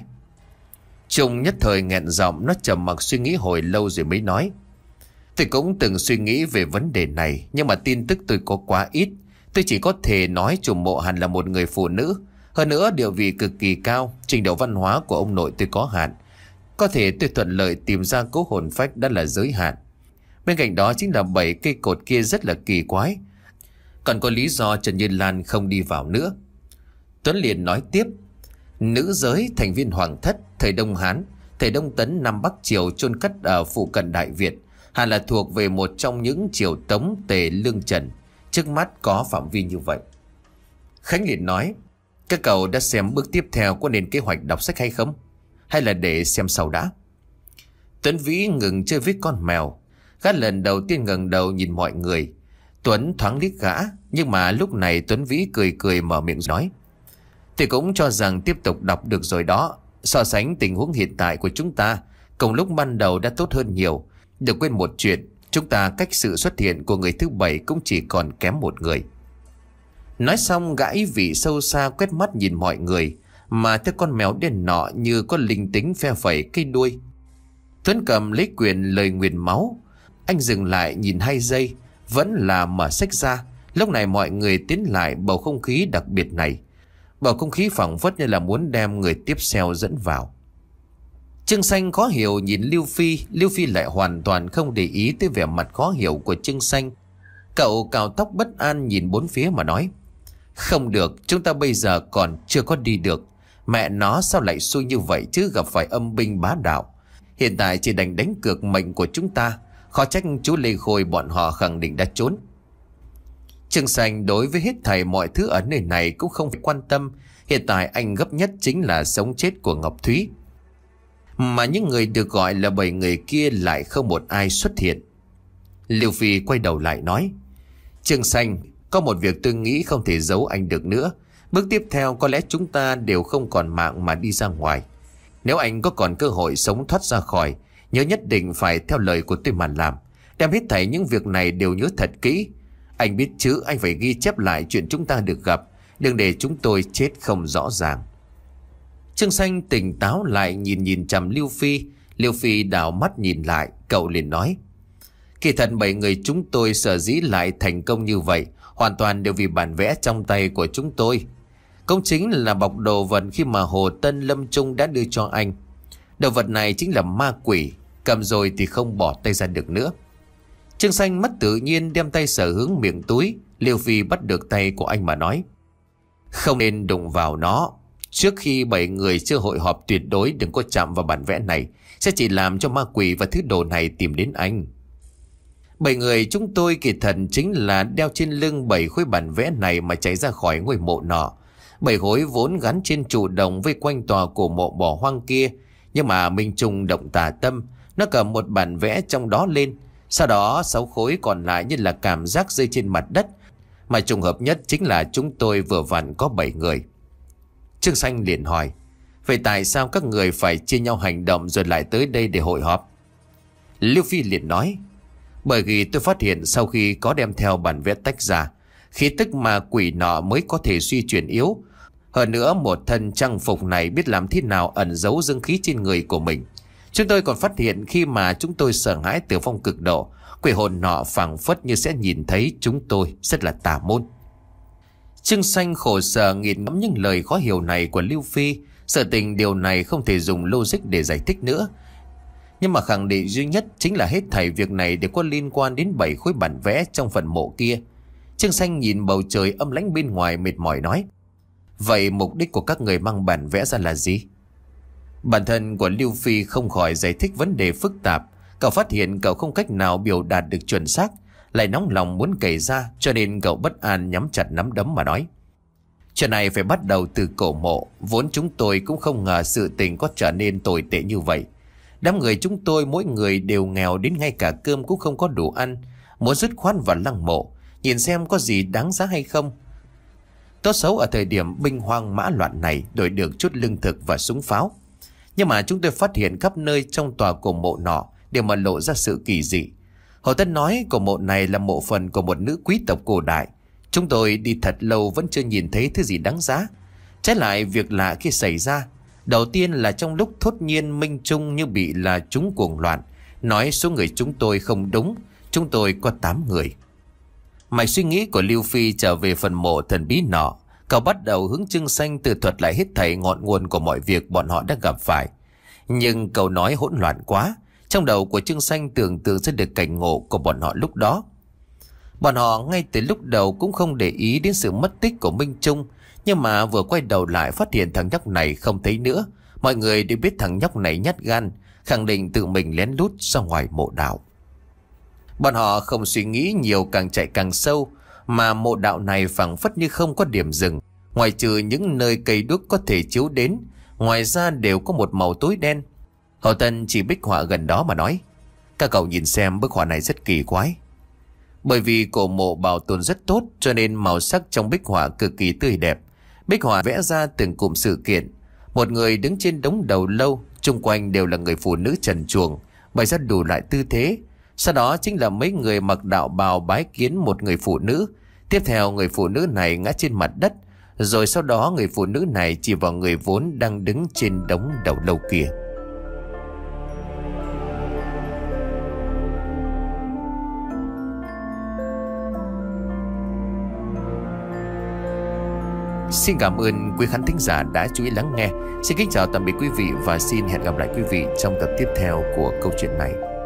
Trung nhất thời nghẹn giọng, nó trầm mặc suy nghĩ hồi lâu rồi mới nói. Tôi cũng từng suy nghĩ về vấn đề này, nhưng mà tin tức tôi có quá ít. Tôi chỉ có thể nói chủ mộ hẳn là một người phụ nữ. Hơn nữa địa vị cực kỳ cao, trình độ văn hóa của ông nội tôi có hạn. Có thể tôi thuận lợi tìm ra cố hồn phách đã là giới hạn. Bên cạnh đó chính là bảy cây cột kia rất là kỳ quái. Còn có lý do Trần Như Lan không đi vào nữa. Tuấn liền nói tiếp. Nữ giới thành viên hoàng thất thời Đông Hán, thời Đông Tấn Nam Bắc Triều chôn cất ở phụ cận Đại Việt, hẳn là thuộc về một trong những triều Tống, Tề, Lương, Trần. Trước mắt có phạm vi như vậy. Khánh liền nói. Các cậu đã xem bước tiếp theo có nên kế hoạch đọc sách hay không? Hay là để xem sau đã? Tuấn Vĩ ngừng chơi với con mèo. Gã lần đầu tiên ngẩng đầu nhìn mọi người. Tuấn thoáng liếc gã, nhưng mà lúc này Tuấn Vĩ cười cười mở miệng nói. Thì cũng cho rằng tiếp tục đọc được rồi đó. So sánh tình huống hiện tại của chúng ta, cùng lúc ban đầu đã tốt hơn nhiều. Đừng quên một chuyện, chúng ta cách sự xuất hiện của người thứ bảy cũng chỉ còn kém một người. Nói xong gã ý vị sâu xa quét mắt nhìn mọi người, mà theo con mèo đen nọ như có linh tính phe phẩy cây đuôi. Tuấn cầm lấy quyền lời nguyền máu. Anh dừng lại nhìn hai giây, vẫn là mở sách ra. Lúc này mọi người tiến lại bầu không khí đặc biệt này. Bầu không khí phảng phất như là muốn đem người tiếp theo dẫn vào. Trương Xanh khó hiểu nhìn Lưu Phi. Lưu Phi lại hoàn toàn không để ý tới vẻ mặt khó hiểu của Trương Xanh. Cậu cào tóc bất an nhìn bốn phía mà nói. Không được, chúng ta bây giờ còn chưa có đi được. Mẹ nó sao lại xui như vậy chứ, gặp phải âm binh bá đạo. Hiện tại chỉ đành đánh cược mệnh của chúng ta. Khó trách chú Lê Khôi bọn họ khẳng định đã trốn. Trương Xanh đối với hết thảy mọi thứ ở nơi này cũng không phải quan tâm. Hiện tại anh gấp nhất chính là sống chết của Ngọc Thúy. Mà những người được gọi là bảy người kia lại không một ai xuất hiện. Lưu Phi quay đầu lại nói. Trương Xanh, có một việc tôi nghĩ không thể giấu anh được nữa. Bước tiếp theo có lẽ chúng ta đều không còn mạng mà đi ra ngoài. Nếu anh có còn cơ hội sống thoát ra khỏi, nhớ nhất định phải theo lời của tôi mà làm. Đem hết thảy những việc này đều nhớ thật kỹ. Anh biết chứ, anh phải ghi chép lại chuyện chúng ta được gặp. Đừng để chúng tôi chết không rõ ràng. Trương Xanh tỉnh táo lại nhìn nhìn chằm Lưu Phi. Lưu Phi đảo mắt nhìn lại. Cậu liền nói. Kỳ thật bảy người chúng tôi sở dĩ lại thành công như vậy hoàn toàn đều vì bản vẽ trong tay của chúng tôi. Cũng chính là bọc đồ vật khi mà Hồ Tân Lâm Trung đã đưa cho anh. Đồ vật này chính là ma quỷ. Cầm rồi thì không bỏ tay ra được nữa. Trương Xanh mất tự nhiên đem tay sở hướng miệng túi. Liêu Phi bắt được tay của anh mà nói. Không nên đụng vào nó. Trước khi bảy người chưa hội họp tuyệt đối đừng có chạm vào bản vẽ này. Sẽ chỉ làm cho ma quỷ và thứ đồ này tìm đến anh. Bảy người chúng tôi kỳ thần chính là đeo trên lưng bảy khối bản vẽ này mà chạy ra khỏi ngôi mộ nọ. Bảy khối vốn gắn trên trụ đồng vây quanh tòa cổ mộ bỏ hoang kia. Nhưng mà Minh Trung động tà tâm, nó cầm một bản vẽ trong đó lên. Sau đó sáu khối còn lại như là cảm giác rơi trên mặt đất. Mà trùng hợp nhất chính là chúng tôi vừa vặn có bảy người. Trương Xanh liền hỏi. Vậy tại sao các người phải chia nhau hành động rồi lại tới đây để hội họp? Lưu Phi liền nói. Bởi vì tôi phát hiện sau khi có đem theo bản vẽ tách ra, khí tức mà quỷ nọ mới có thể suy chuyển yếu. Hơn nữa một thân trang phục này biết làm thế nào ẩn giấu dương khí trên người của mình. Chúng tôi còn phát hiện khi mà chúng tôi sợ hãi tử vong cực độ, quỷ hồn nọ phảng phất như sẽ nhìn thấy chúng tôi, rất là tà môn. Trương Xanh khổ sở nghiền ngẫm những lời khó hiểu này của Lưu Phi. Sợ tình điều này không thể dùng logic để giải thích nữa. Nhưng mà khẳng định duy nhất chính là hết thảy việc này đều có liên quan đến bảy khối bản vẽ trong phần mộ kia. Trương Xanh nhìn bầu trời âm lãnh bên ngoài mệt mỏi nói. Vậy mục đích của các người mang bản vẽ ra là gì? Bản thân của Lưu Phi không khỏi giải thích vấn đề phức tạp. Cậu phát hiện cậu không cách nào biểu đạt được chuẩn xác, lại nóng lòng muốn kể ra, cho nên cậu bất an nhắm chặt nắm đấm mà nói. Chuyện này phải bắt đầu từ cổ mộ. Vốn chúng tôi cũng không ngờ sự tình có trở nên tồi tệ như vậy. Đám người chúng tôi mỗi người đều nghèo đến ngay cả cơm cũng không có đủ ăn. Muốn dứt khoát vào lăng mộ, nhìn xem có gì đáng giá hay không. Tốt xấu ở thời điểm binh hoang mã loạn này đổi được chút lương thực và súng pháo. Nhưng mà chúng tôi phát hiện khắp nơi trong tòa cổ mộ nọ đều mà lộ ra sự kỳ dị. Hồ Tân nói cổ mộ này là mộ phần của một nữ quý tộc cổ đại. Chúng tôi đi thật lâu vẫn chưa nhìn thấy thứ gì đáng giá. Trái lại việc lạ khi xảy ra. Đầu tiên là trong lúc thốt nhiên Minh Trung như bị là chúng cuồng loạn, nói số người chúng tôi không đúng. Chúng tôi có tám người. Mạch suy nghĩ của Lưu Phi trở về phần mộ thần bí nọ. Cậu bắt đầu hướng Trương Xanh tự thuật lại hết thảy ngọn nguồn của mọi việc bọn họ đã gặp phải. Nhưng cậu nói hỗn loạn quá. Trong đầu của Trương Xanh tưởng tượng ra được cảnh ngộ của bọn họ lúc đó. Bọn họ ngay từ lúc đầu cũng không để ý đến sự mất tích của Minh Trung. Nhưng mà vừa quay đầu lại phát hiện thằng nhóc này không thấy nữa. Mọi người đều biết thằng nhóc này nhát gan, khẳng định tự mình lén lút ra ngoài mộ đạo. Bọn họ không suy nghĩ nhiều, càng chạy càng sâu. Mà mộ đạo này phảng phất như không có điểm dừng. Ngoài trừ những nơi cây đuốc có thể chiếu đến, ngoài ra đều có một màu tối đen. Hậu Tân chỉ bích họa gần đó mà nói: các cậu nhìn xem, bức họa này rất kỳ quái. Bởi vì cổ mộ bảo tồn rất tốt cho nên màu sắc trong bích họa cực kỳ tươi đẹp. Bích họa vẽ ra từng cụm sự kiện. Một người đứng trên đống đầu lâu, chung quanh đều là người phụ nữ trần truồng, bày ra đủ loại tư thế. Sau đó chính là mấy người mặc đạo bào bái kiến một người phụ nữ. Tiếp theo người phụ nữ này ngã trên mặt đất. Rồi sau đó người phụ nữ này chỉ vào người vốn đang đứng trên đống đầu lâu kia. Xin cảm ơn quý khán thính giả đã chú ý lắng nghe. Xin kính chào tạm biệt quý vị và xin hẹn gặp lại quý vị trong tập tiếp theo của câu chuyện này.